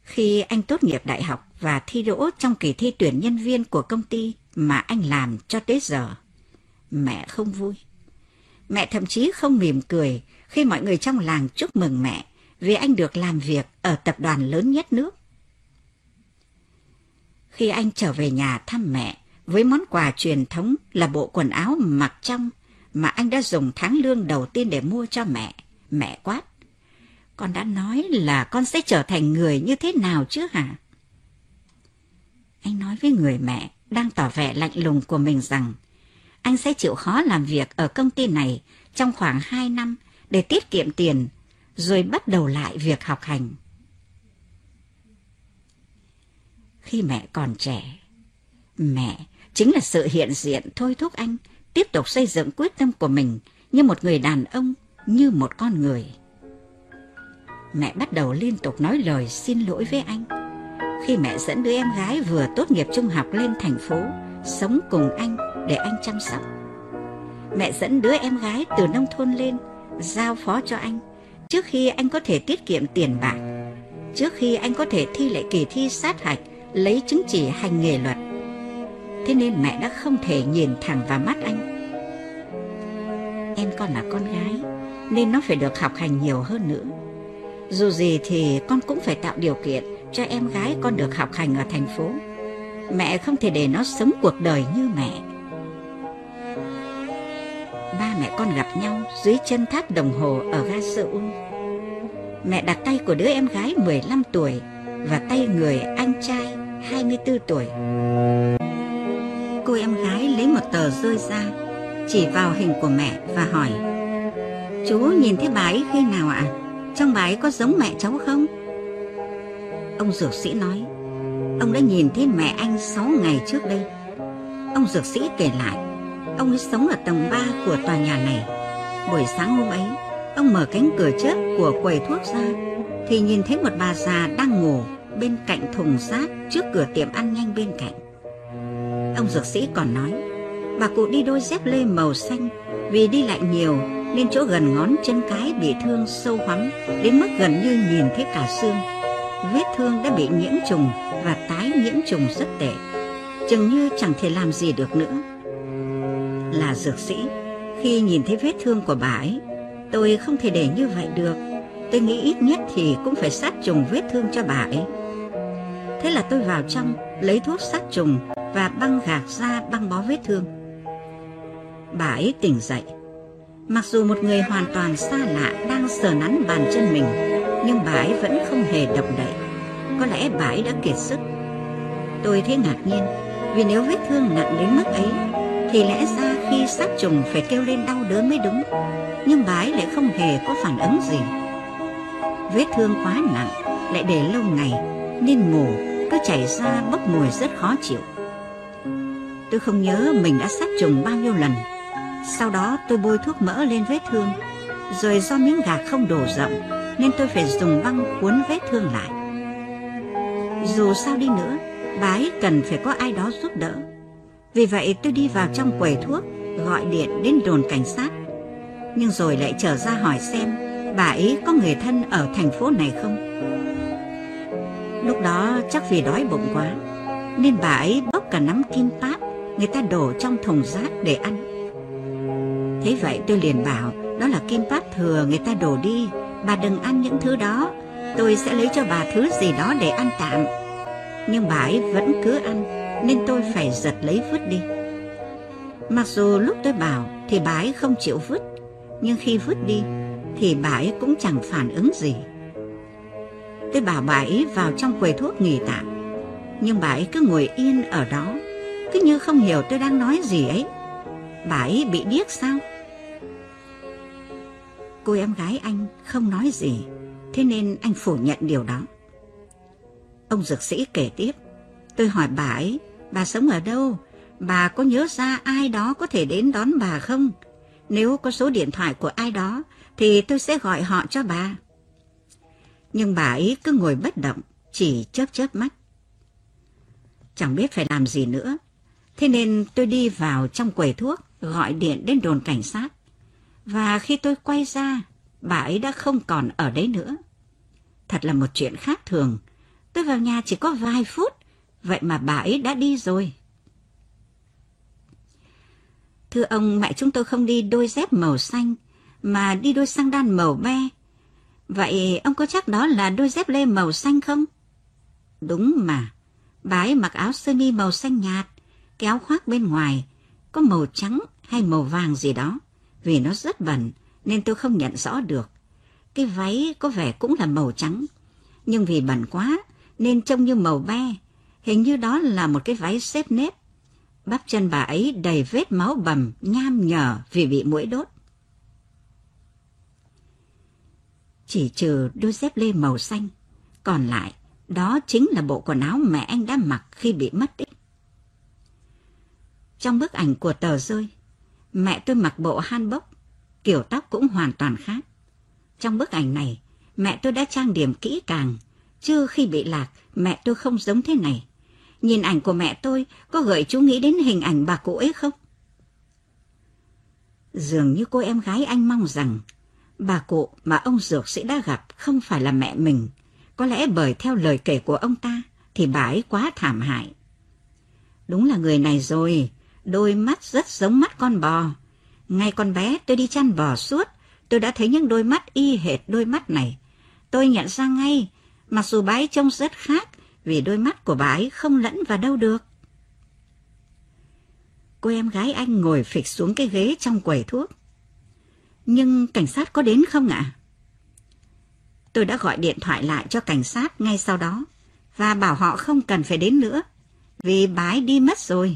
Khi anh tốt nghiệp đại học và thi đỗ trong kỳ thi tuyển nhân viên của công ty mà anh làm cho tới giờ, mẹ không vui. Mẹ thậm chí không mỉm cười khi mọi người trong làng chúc mừng mẹ vì anh được làm việc ở tập đoàn lớn nhất nước. Khi anh trở về nhà thăm mẹ với món quà truyền thống là bộ quần áo mặc trong mà anh đã dùng tháng lương đầu tiên để mua cho mẹ, mẹ quát: "Con đã nói là con sẽ trở thành người như thế nào chứ hả?" Anh nói với người mẹ đang tỏ vẻ lạnh lùng của mình rằng anh sẽ chịu khó làm việc ở công ty này trong khoảng 2 năm để tiết kiệm tiền, rồi bắt đầu lại việc học hành. Khi mẹ còn trẻ, mẹ chính là sự hiện diện thôi thúc anh tiếp tục xây dựng quyết tâm của mình như một người đàn ông, như một con người. Mẹ bắt đầu liên tục nói lời xin lỗi với anh khi mẹ dẫn đứa em gái vừa tốt nghiệp trung học lên thành phố sống cùng anh để anh chăm sóc. Mẹ dẫn đứa em gái từ nông thôn lên, giao phó cho anh trước khi anh có thể tiết kiệm tiền bạc, trước khi anh có thể thi lại kỳ thi sát hạch lấy chứng chỉ hành nghề luật. Thế nên mẹ đã không thể nhìn thẳng vào mắt anh. Em con là con gái nên nó phải được học hành nhiều hơn nữa. Dù gì thì con cũng phải tạo điều kiện cho em gái con được học hành ở thành phố. Mẹ không thể để nó sống cuộc đời như mẹ. Ba mẹ con gặp nhau dưới chân tháp đồng hồ ở ga Seoul. Mẹ đặt tay của đứa em gái 15 tuổi và tay người anh trai 24 tuổi. Cô em gái lấy một tờ rơi ra, chỉ vào hình của mẹ và hỏi: "Chú nhìn thấy bà ấy khi nào ạ? Trong bà ấy có giống mẹ cháu không?" Ông dược sĩ nói: "Ông đã nhìn thấy mẹ anh 6 ngày trước đây." Ông dược sĩ kể lại, ông ấy sống ở tầng 3 của tòa nhà này. Buổi sáng hôm ấy, ông mở cánh cửa trước của quầy thuốc ra thì nhìn thấy một bà già đang ngủ bên cạnh thùng rác trước cửa tiệm ăn nhanh bên cạnh. Ông dược sĩ còn nói, bà cụ đi đôi dép lê màu xanh, vì đi lại nhiều nên chỗ gần ngón chân cái bị thương sâu hoắm đến mức gần như nhìn thấy cả xương. Vết thương đã bị nhiễm trùng và tái nhiễm trùng rất tệ, chừng như chẳng thể làm gì được nữa. Là dược sĩ, khi nhìn thấy vết thương của bà ấy, tôi không thể để như vậy được. Tôi nghĩ ít nhất thì cũng phải sát trùng vết thương cho bà ấy. Thế là tôi vào trong lấy thuốc sát trùng và băng gạc ra băng bó vết thương. Bà ấy tỉnh dậy. Mặc dù một người hoàn toàn xa lạ đang sờ nắn bàn chân mình, nhưng bà ấy vẫn không hề động đậy. Có lẽ bà ấy đã kiệt sức. Tôi thấy ngạc nhiên, vì nếu vết thương nặng đến mức ấy thì lẽ ra khi sát trùng phải kêu lên đau đớn mới đúng. Nhưng bà ấy lại không hề có phản ứng gì. Vết thương quá nặng, lại để lâu ngày nên mủ cứ chảy ra bốc mùi rất khó chịu. Tôi không nhớ mình đã sát trùng bao nhiêu lần. Sau đó tôi bôi thuốc mỡ lên vết thương, rồi do miếng gạc không đủ rộng nên tôi phải dùng băng cuốn vết thương lại. Dù sao đi nữa, bà ấy cần phải có ai đó giúp đỡ. Vì vậy tôi đi vào trong quầy thuốc, gọi điện đến đồn cảnh sát. Nhưng rồi lại trở ra hỏi xem bà ấy có người thân ở thành phố này không. Lúc đó chắc vì đói bụng quá nên bà ấy bốc cả nắm kim páp người ta đổ trong thùng rác để ăn. Thế vậy tôi liền bảo đó là kim páp thừa người ta đổ đi, bà đừng ăn những thứ đó, tôi sẽ lấy cho bà thứ gì đó để ăn tạm. Nhưng bà ấy vẫn cứ ăn nên tôi phải giật lấy vứt đi. Mặc dù lúc tôi bảo thì bà ấy không chịu vứt, nhưng khi vứt đi thì bà ấy cũng chẳng phản ứng gì. Tôi bảo bà ấy vào trong quầy thuốc nghỉ tạm, nhưng bà ấy cứ ngồi yên ở đó, cứ như không hiểu tôi đang nói gì ấy. Bà ấy bị điếc sao? Cô em gái anh không nói gì, thế nên anh phủ nhận điều đó. Ông dược sĩ kể tiếp, tôi hỏi bà ấy, bà sống ở đâu? Bà có nhớ ra ai đó có thể đến đón bà không? Nếu có số điện thoại của ai đó thì tôi sẽ gọi họ cho bà. Nhưng bà ấy cứ ngồi bất động, chỉ chớp chớp mắt. Chẳng biết phải làm gì nữa, thế nên tôi đi vào trong quầy thuốc, gọi điện đến đồn cảnh sát. Và khi tôi quay ra, bà ấy đã không còn ở đấy nữa. Thật là một chuyện khác thường, Tôi vào nhà chỉ có vài phút, vậy mà bà ấy đã đi rồi. Thưa ông, mẹ chúng tôi không đi đôi dép màu xanh, mà đi đôi xăng đan màu be. Vậy ông có chắc đó là đôi dép lê màu xanh không? Đúng mà, bà ấy mặc áo sơ mi màu xanh nhạt, cái áo khoác bên ngoài có màu trắng hay màu vàng gì đó. Vì nó rất bẩn nên tôi không nhận rõ được. Cái váy có vẻ cũng là màu trắng, nhưng vì bẩn quá nên trông như màu be. Hình như đó là một cái váy xếp nếp. Bắp chân bà ấy đầy vết máu bầm, nham nhở vì bị muỗi đốt. Chỉ trừ đôi dép lê màu xanh, còn lại đó chính là bộ quần áo mẹ anh đã mặc khi bị mất tích. Trong bức ảnh của tờ rơi, mẹ tôi mặc bộ hanbok, kiểu tóc cũng hoàn toàn khác. Trong bức ảnh này, mẹ tôi đã trang điểm kỹ càng, chứ khi bị lạc, mẹ tôi không giống thế này. Nhìn ảnh của mẹ tôi có gợi chú nghĩ đến hình ảnh bà cụ ấy không? Dường như cô em gái anh mong rằng bà cụ mà ông dược sĩ đã gặp không phải là mẹ mình. Có lẽ bởi theo lời kể của ông ta thì bà ấy quá thảm hại. Đúng là người này rồi, đôi mắt rất giống mắt con bò. Ngày con bé tôi đi chăn bò suốt, tôi đã thấy những đôi mắt y hệt đôi mắt này. Tôi nhận ra ngay, mặc dù bà ấy trông rất khác, vì đôi mắt của bà ấy không lẫn vào đâu được. Cô em gái anh ngồi phịch xuống cái ghế trong quầy thuốc. Nhưng cảnh sát có đến không ạ? Tôi đã gọi điện thoại lại cho cảnh sát ngay sau đó và bảo họ không cần phải đến nữa, vì bà ấy đi mất rồi.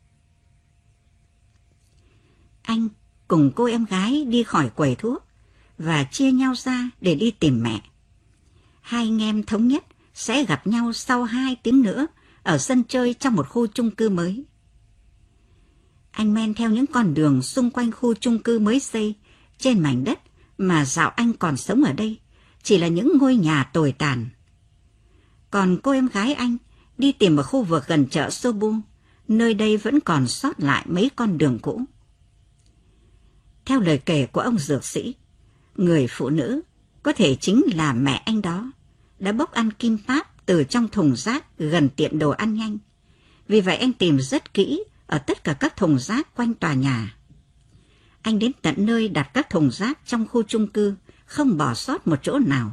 Anh cùng cô em gái đi khỏi quầy thuốc và chia nhau ra để đi tìm mẹ. Hai anh em thống nhất sẽ gặp nhau sau 2 tiếng nữa ở sân chơi trong một khu chung cư mới. Anh men theo những con đường xung quanh khu chung cư mới xây trên mảnh đất mà dạo anh còn sống ở đây chỉ là những ngôi nhà tồi tàn. Còn cô em gái anh đi tìm ở khu vực gần chợ Sobu, nơi đây vẫn còn sót lại mấy con đường cũ. Theo lời kể của ông dược sĩ, người phụ nữ, có thể chính là mẹ anh đó, đã bốc ăn kim páp từ trong thùng rác gần tiệm đồ ăn nhanh. Vì vậy anh tìm rất kỹ ở tất cả các thùng rác quanh tòa nhà. Anh đến tận nơi đặt các thùng rác trong khu chung cư, không bỏ sót một chỗ nào.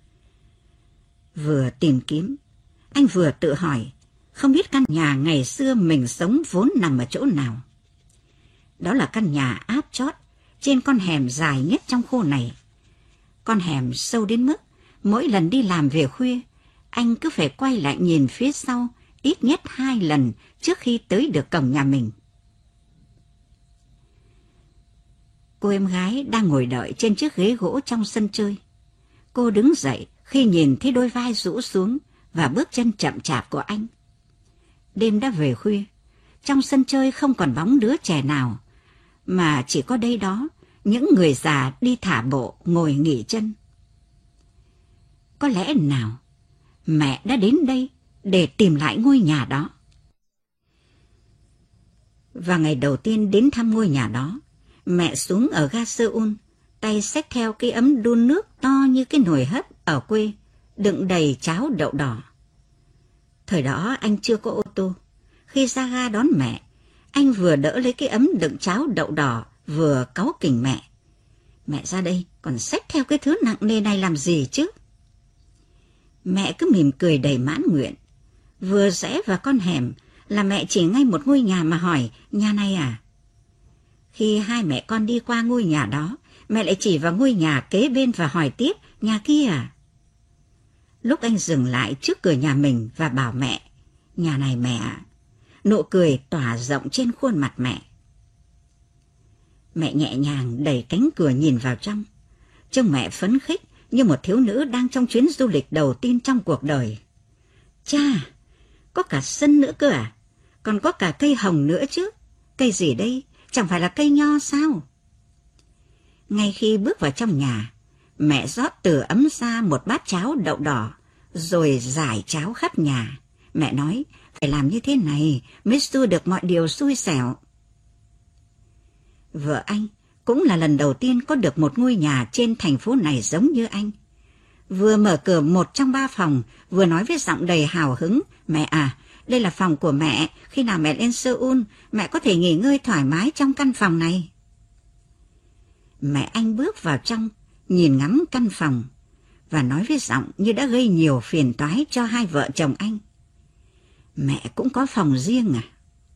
Vừa tìm kiếm, anh vừa tự hỏi, không biết căn nhà ngày xưa mình sống vốn nằm ở chỗ nào. Đó là căn nhà áp chót trên con hẻm dài nhất trong khu này. Con hẻm sâu đến mức mỗi lần đi làm về khuya, anh cứ phải quay lại nhìn phía sau ít nhất 2 lần trước khi tới được cổng nhà mình. Cô em gái đang ngồi đợi trên chiếc ghế gỗ trong sân chơi. Cô đứng dậy khi nhìn thấy đôi vai rũ xuống và bước chân chậm chạp của anh. Đêm đã về khuya, trong sân chơi không còn bóng đứa trẻ nào, mà chỉ có đây đó những người già đi thả bộ ngồi nghỉ chân. Có lẽ nào mẹ đã đến đây để tìm lại ngôi nhà đó. Và ngày đầu tiên đến thăm ngôi nhà đó, mẹ xuống ở ga Seoul, tay xách theo cái ấm đun nước to như cái nồi hấp ở quê, đựng đầy cháo đậu đỏ. Thời đó anh chưa có ô tô. Khi ra ga đón mẹ, anh vừa đỡ lấy cái ấm đựng cháo đậu đỏ, vừa cáu kỉnh mẹ. Mẹ ra đây còn xách theo cái thứ nặng nề này làm gì chứ? Mẹ cứ mỉm cười đầy mãn nguyện. Vừa rẽ vào con hẻm là mẹ chỉ ngay một ngôi nhà mà hỏi, nhà này à? Khi hai mẹ con đi qua ngôi nhà đó, mẹ lại chỉ vào ngôi nhà kế bên và hỏi tiếp, nhà kia à? Lúc anh dừng lại trước cửa nhà mình và bảo mẹ, nhà này mẹ ạ, nụ cười tỏa rộng trên khuôn mặt mẹ. Mẹ nhẹ nhàng đẩy cánh cửa nhìn vào trong. Trông mẹ phấn khích như một thiếu nữ đang trong chuyến du lịch đầu tiên trong cuộc đời. Cha, có cả sân nữa cơ à? Còn có cả cây hồng nữa chứ. Cây gì đây? Chẳng phải là cây nho sao? Ngay khi bước vào trong nhà, mẹ rót từ ấm ra một bát cháo đậu đỏ, rồi rải cháo khắp nhà. Mẹ nói, phải làm như thế này mới xua được mọi điều xui xẻo. Vợ anh cũng là lần đầu tiên có được một ngôi nhà trên thành phố này giống như anh. vừa mở cửa một trong 3 phòng, vừa nói với giọng đầy hào hứng, mẹ à, đây là phòng của mẹ, khi nào mẹ lên Seoul, mẹ có thể nghỉ ngơi thoải mái trong căn phòng này. Mẹ anh bước vào trong, nhìn ngắm căn phòng, và nói với giọng như đã gây nhiều phiền toái cho hai vợ chồng anh. Mẹ cũng có phòng riêng à?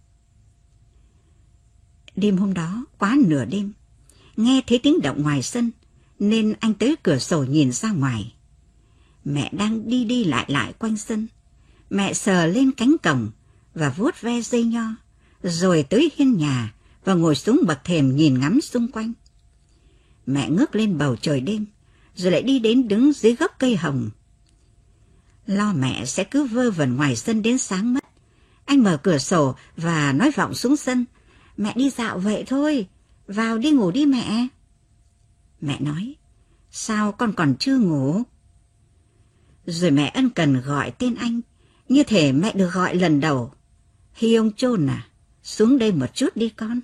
Đêm hôm đó, quá nửa đêm, nghe thấy tiếng động ngoài sân, nên anh tới cửa sổ nhìn ra ngoài. Mẹ đang đi đi lại quanh sân. Mẹ sờ lên cánh cổng và vuốt ve dây nho, rồi tới hiên nhà và ngồi xuống bậc thềm nhìn ngắm xung quanh. Mẹ ngước lên bầu trời đêm, rồi lại đi đến đứng dưới gốc cây hồng. Lo mẹ sẽ cứ vơ vẩn ngoài sân đến sáng mất, anh mở cửa sổ và nói vọng xuống sân, mẹ đi dạo vậy thôi, vào đi ngủ đi mẹ. Mẹ nói, sao con còn chưa ngủ? Rồi mẹ ân cần gọi tên anh, như thể mẹ được gọi lần đầu. Hyung Chon à, xuống đây một chút đi con.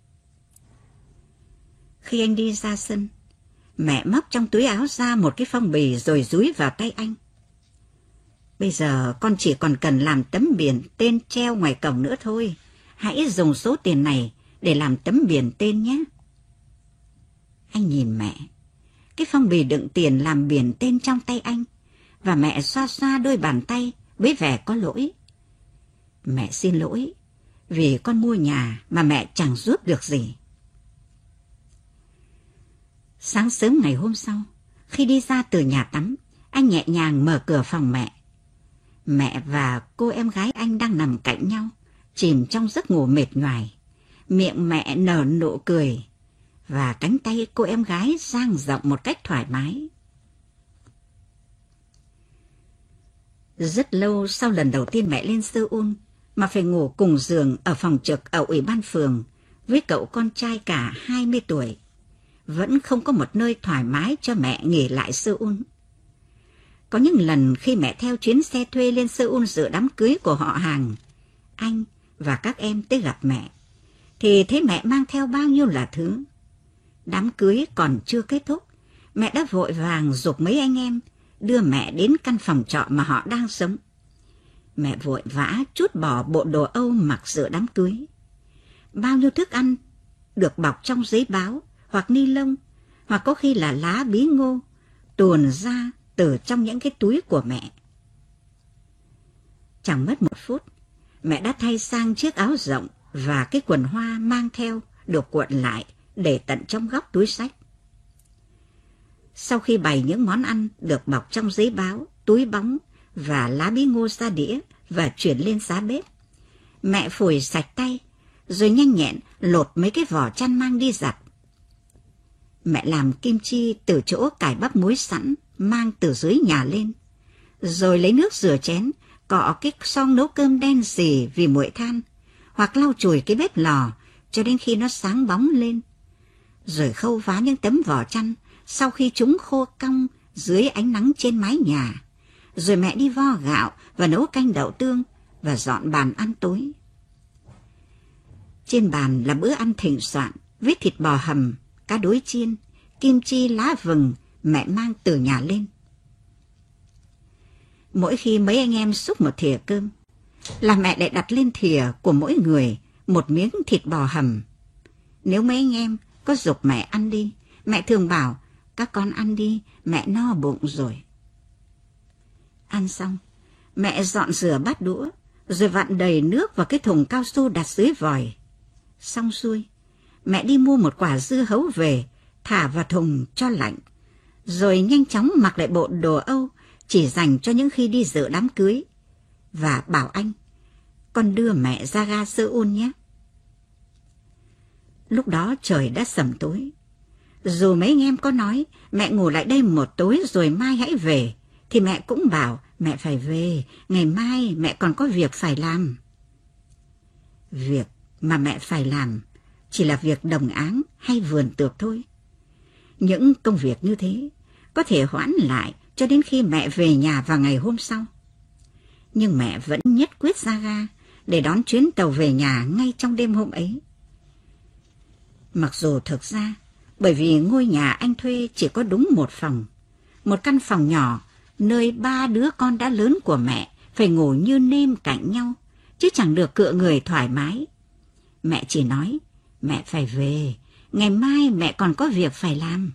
Khi anh đi ra sân, mẹ móc trong túi áo ra một cái phong bì rồi dúi vào tay anh. Bây giờ con chỉ còn cần làm tấm biển tên treo ngoài cổng nữa thôi. Hãy dùng số tiền này để làm tấm biển tên nhé. Anh nhìn mẹ. Cái phong bì đựng tiền làm biển tên trong tay anh, và mẹ xoa xoa đôi bàn tay với vẻ có lỗi. Mẹ xin lỗi vì con mua nhà mà mẹ chẳng giúp được gì. Sáng sớm ngày hôm sau, khi đi ra từ nhà tắm, anh nhẹ nhàng mở cửa phòng mẹ. Mẹ và cô em gái anh đang nằm cạnh nhau, chìm trong giấc ngủ mệt nhoài. Miệng mẹ nở nụ cười, và cánh tay cô em gái dang rộng một cách thoải mái. Rất lâu sau lần đầu tiên mẹ lên Seoul mà phải ngủ cùng giường ở phòng trực ở ủy ban phường với cậu con trai cả 20 tuổi. Vẫn không có một nơi thoải mái cho mẹ nghỉ lại Seoul. Có những lần khi mẹ theo chuyến xe thuê lên Seoul dự đám cưới của họ hàng, anh và các em tới gặp mẹ, thì thấy mẹ mang theo bao nhiêu là thứ. Đám cưới còn chưa kết thúc, mẹ đã vội vàng giục mấy anh em đưa mẹ đến căn phòng trọ mà họ đang sống. Mẹ vội vã trút bỏ bộ đồ Âu mặc dự đám cưới. Bao nhiêu thức ăn được bọc trong giấy báo hoặc ni lông, hoặc có khi là lá bí ngô, tuồn ra từ trong những cái túi của mẹ. Chẳng mất một phút, mẹ đã thay sang chiếc áo rộng và cái quần hoa mang theo được cuộn lại để tận trong góc túi xách. Sau khi bày những món ăn được bọc trong giấy báo, túi bóng và lá bí ngô ra đĩa và chuyển lên giá bếp, mẹ phủi sạch tay, rồi nhanh nhẹn lột mấy cái vỏ chăn mang đi giặt. Mẹ làm kim chi từ chỗ cải bắp muối sẵn mang từ dưới nhà lên, rồi lấy nước rửa chén, cọ cái xoong nấu cơm đen xì vì nguội than, hoặc lau chùi cái bếp lò cho đến khi nó sáng bóng lên, rồi khâu vá những tấm vỏ chăn sau khi chúng khô cong dưới ánh nắng trên mái nhà. Rồi mẹ đi vo gạo và nấu canh đậu tương và dọn bàn ăn tối. Trên bàn là bữa ăn thịnh soạn với thịt bò hầm, cá đối chiên, kim chi lá vừng mẹ mang từ nhà lên. Mỗi khi mấy anh em xúc một thìa cơm, là mẹ lại đặt lên thìa của mỗi người một miếng thịt bò hầm. Nếu mấy anh em có giục mẹ ăn đi, mẹ thường bảo, các con ăn đi, mẹ no bụng rồi. Ăn xong, mẹ dọn rửa bát đũa, rồi vặn đầy nước vào cái thùng cao su đặt dưới vòi. Xong xuôi, mẹ đi mua một quả dưa hấu về, thả vào thùng cho lạnh, rồi nhanh chóng mặc lại bộ đồ Âu chỉ dành cho những khi đi dự đám cưới, và bảo anh, con đưa mẹ ra ga Seoul nhé. Lúc đó trời đã sầm tối. Dù mấy anh em có nói mẹ ngủ lại đây một tối rồi mai hãy về, thì mẹ cũng bảo mẹ phải về, ngày mai mẹ còn có việc phải làm. Việc mà mẹ phải làm chỉ là việc đồng áng hay vườn tược thôi. Những công việc như thế có thể hoãn lại cho đến khi mẹ về nhà vào ngày hôm sau. Nhưng mẹ vẫn nhất quyết ra ga để đón chuyến tàu về nhà ngay trong đêm hôm ấy. Mặc dù thực ra, bởi vì ngôi nhà anh thuê chỉ có đúng một phòng, một căn phòng nhỏ nơi 3 đứa con đã lớn của mẹ phải ngủ như nêm cạnh nhau, chứ chẳng được cựa người thoải mái. Mẹ chỉ nói, mẹ phải về, ngày mai mẹ còn có việc phải làm.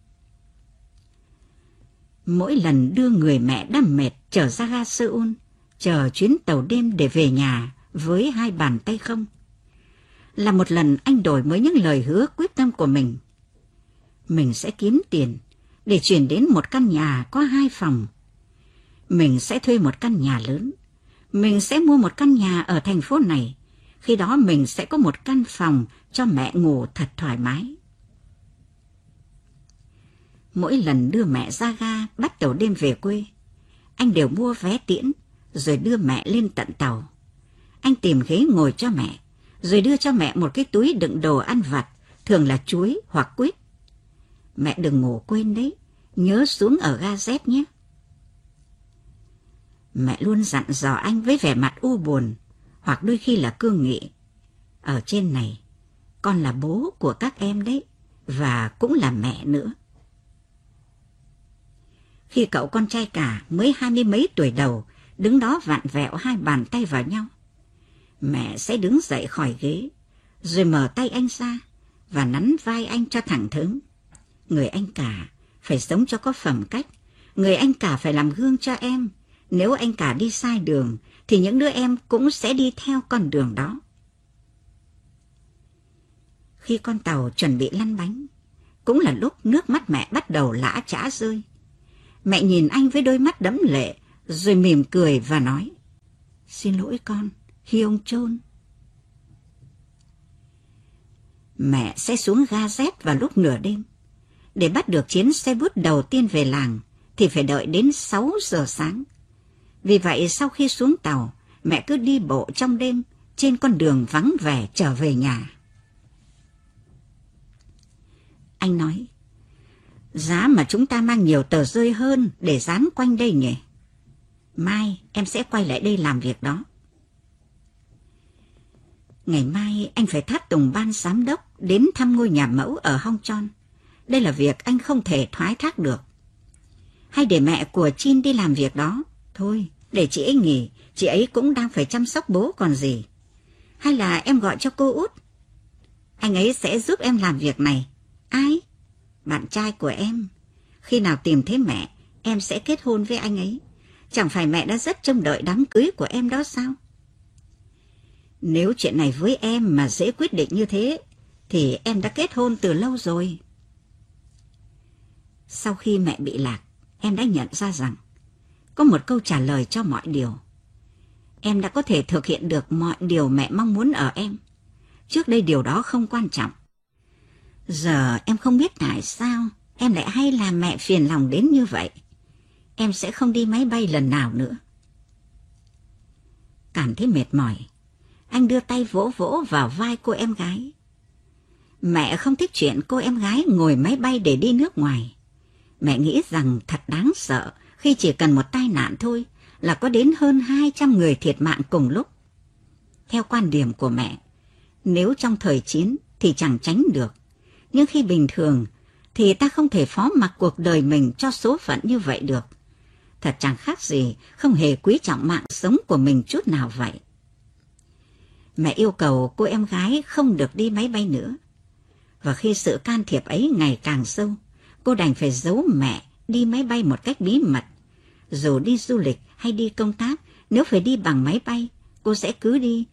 Mỗi lần đưa người mẹ đã mệt trở ra ga Seoul, chờ chuyến tàu đêm để về nhà với 2 bàn tay không, là một lần anh đổi mới những lời hứa quyết tâm của mình. Mình sẽ kiếm tiền để chuyển đến một căn nhà có 2 phòng. Mình sẽ thuê một căn nhà lớn. Mình sẽ mua một căn nhà ở thành phố này. Khi đó mình sẽ có một căn phòng cho mẹ ngủ thật thoải mái. Mỗi lần đưa mẹ ra ga bắt tàu đêm về quê, anh đều mua vé tiễn rồi đưa mẹ lên tận tàu. Anh tìm ghế ngồi cho mẹ, rồi đưa cho mẹ một cái túi đựng đồ ăn vặt, thường là chuối hoặc quýt. Mẹ đừng ngủ quên đấy, nhớ xuống ở ga Z nhé. Mẹ luôn dặn dò anh với vẻ mặt u buồn, hoặc đôi khi là cương nghị. Ở trên này, con là bố của các em đấy, và cũng là mẹ nữa. Khi cậu con trai cả mới 20 mấy tuổi đầu, đứng đó vặn vẹo 2 bàn tay vào nhau, mẹ sẽ đứng dậy khỏi ghế, rồi mở tay anh ra và nắn vai anh cho thẳng thớm. Người anh cả phải sống cho có phẩm cách, người anh cả phải làm gương cho em. Nếu anh cả đi sai đường, thì những đứa em cũng sẽ đi theo con đường đó. Khi con tàu chuẩn bị lăn bánh, cũng là lúc nước mắt mẹ bắt đầu lã chã rơi. Mẹ nhìn anh với đôi mắt đẫm lệ, rồi mỉm cười và nói, xin lỗi con, Hyung Chol. Mẹ sẽ xuống ga Z vào lúc nửa đêm. Để bắt được chuyến xe buýt đầu tiên về làng, thì phải đợi đến 6 giờ sáng. Vì vậy sau khi xuống tàu, mẹ cứ đi bộ trong đêm trên con đường vắng vẻ trở về nhà. Anh nói, giá mà chúng ta mang nhiều tờ rơi hơn để dán quanh đây nhỉ? Mai em sẽ quay lại đây làm việc đó. Ngày mai anh phải tháp tùng ban giám đốc đến thăm ngôi nhà mẫu ở Hong Chon. Đây là việc anh không thể thoái thác được. Hay để mẹ của Chin đi làm việc đó? Thôi, để chị ấy nghỉ, chị ấy cũng đang phải chăm sóc bố còn gì. Hay là em gọi cho cô út? Anh ấy sẽ giúp em làm việc này. Ai? Bạn trai của em. Khi nào tìm thấy mẹ, em sẽ kết hôn với anh ấy. Chẳng phải mẹ đã rất trông đợi đám cưới của em đó sao? Nếu chuyện này với em mà dễ quyết định như thế, thì em đã kết hôn từ lâu rồi. Sau khi mẹ bị lạc, em đã nhận ra rằng có một câu trả lời cho mọi điều. Em đã có thể thực hiện được mọi điều mẹ mong muốn ở em. Trước đây điều đó không quan trọng. Giờ em không biết tại sao em lại hay làm mẹ phiền lòng đến như vậy. Em sẽ không đi máy bay lần nào nữa. Cảm thấy mệt mỏi, anh đưa tay vỗ vỗ vào vai cô em gái. Mẹ không thích chuyện cô em gái ngồi máy bay để đi nước ngoài. Mẹ nghĩ rằng thật đáng sợ khi chỉ cần một tai nạn thôi là có đến hơn 200 người thiệt mạng cùng lúc. Theo quan điểm của mẹ, nếu trong thời chiến thì chẳng tránh được. Nhưng khi bình thường thì ta không thể phó mặc cuộc đời mình cho số phận như vậy được. Thật chẳng khác gì không hề quý trọng mạng sống của mình chút nào vậy. Mẹ yêu cầu cô em gái không được đi máy bay nữa. Và khi sự can thiệp ấy ngày càng sâu, cô đành phải giấu mẹ đi máy bay một cách bí mật. Dù đi du lịch hay đi công tác, nếu phải đi bằng máy bay, cô sẽ cứ đi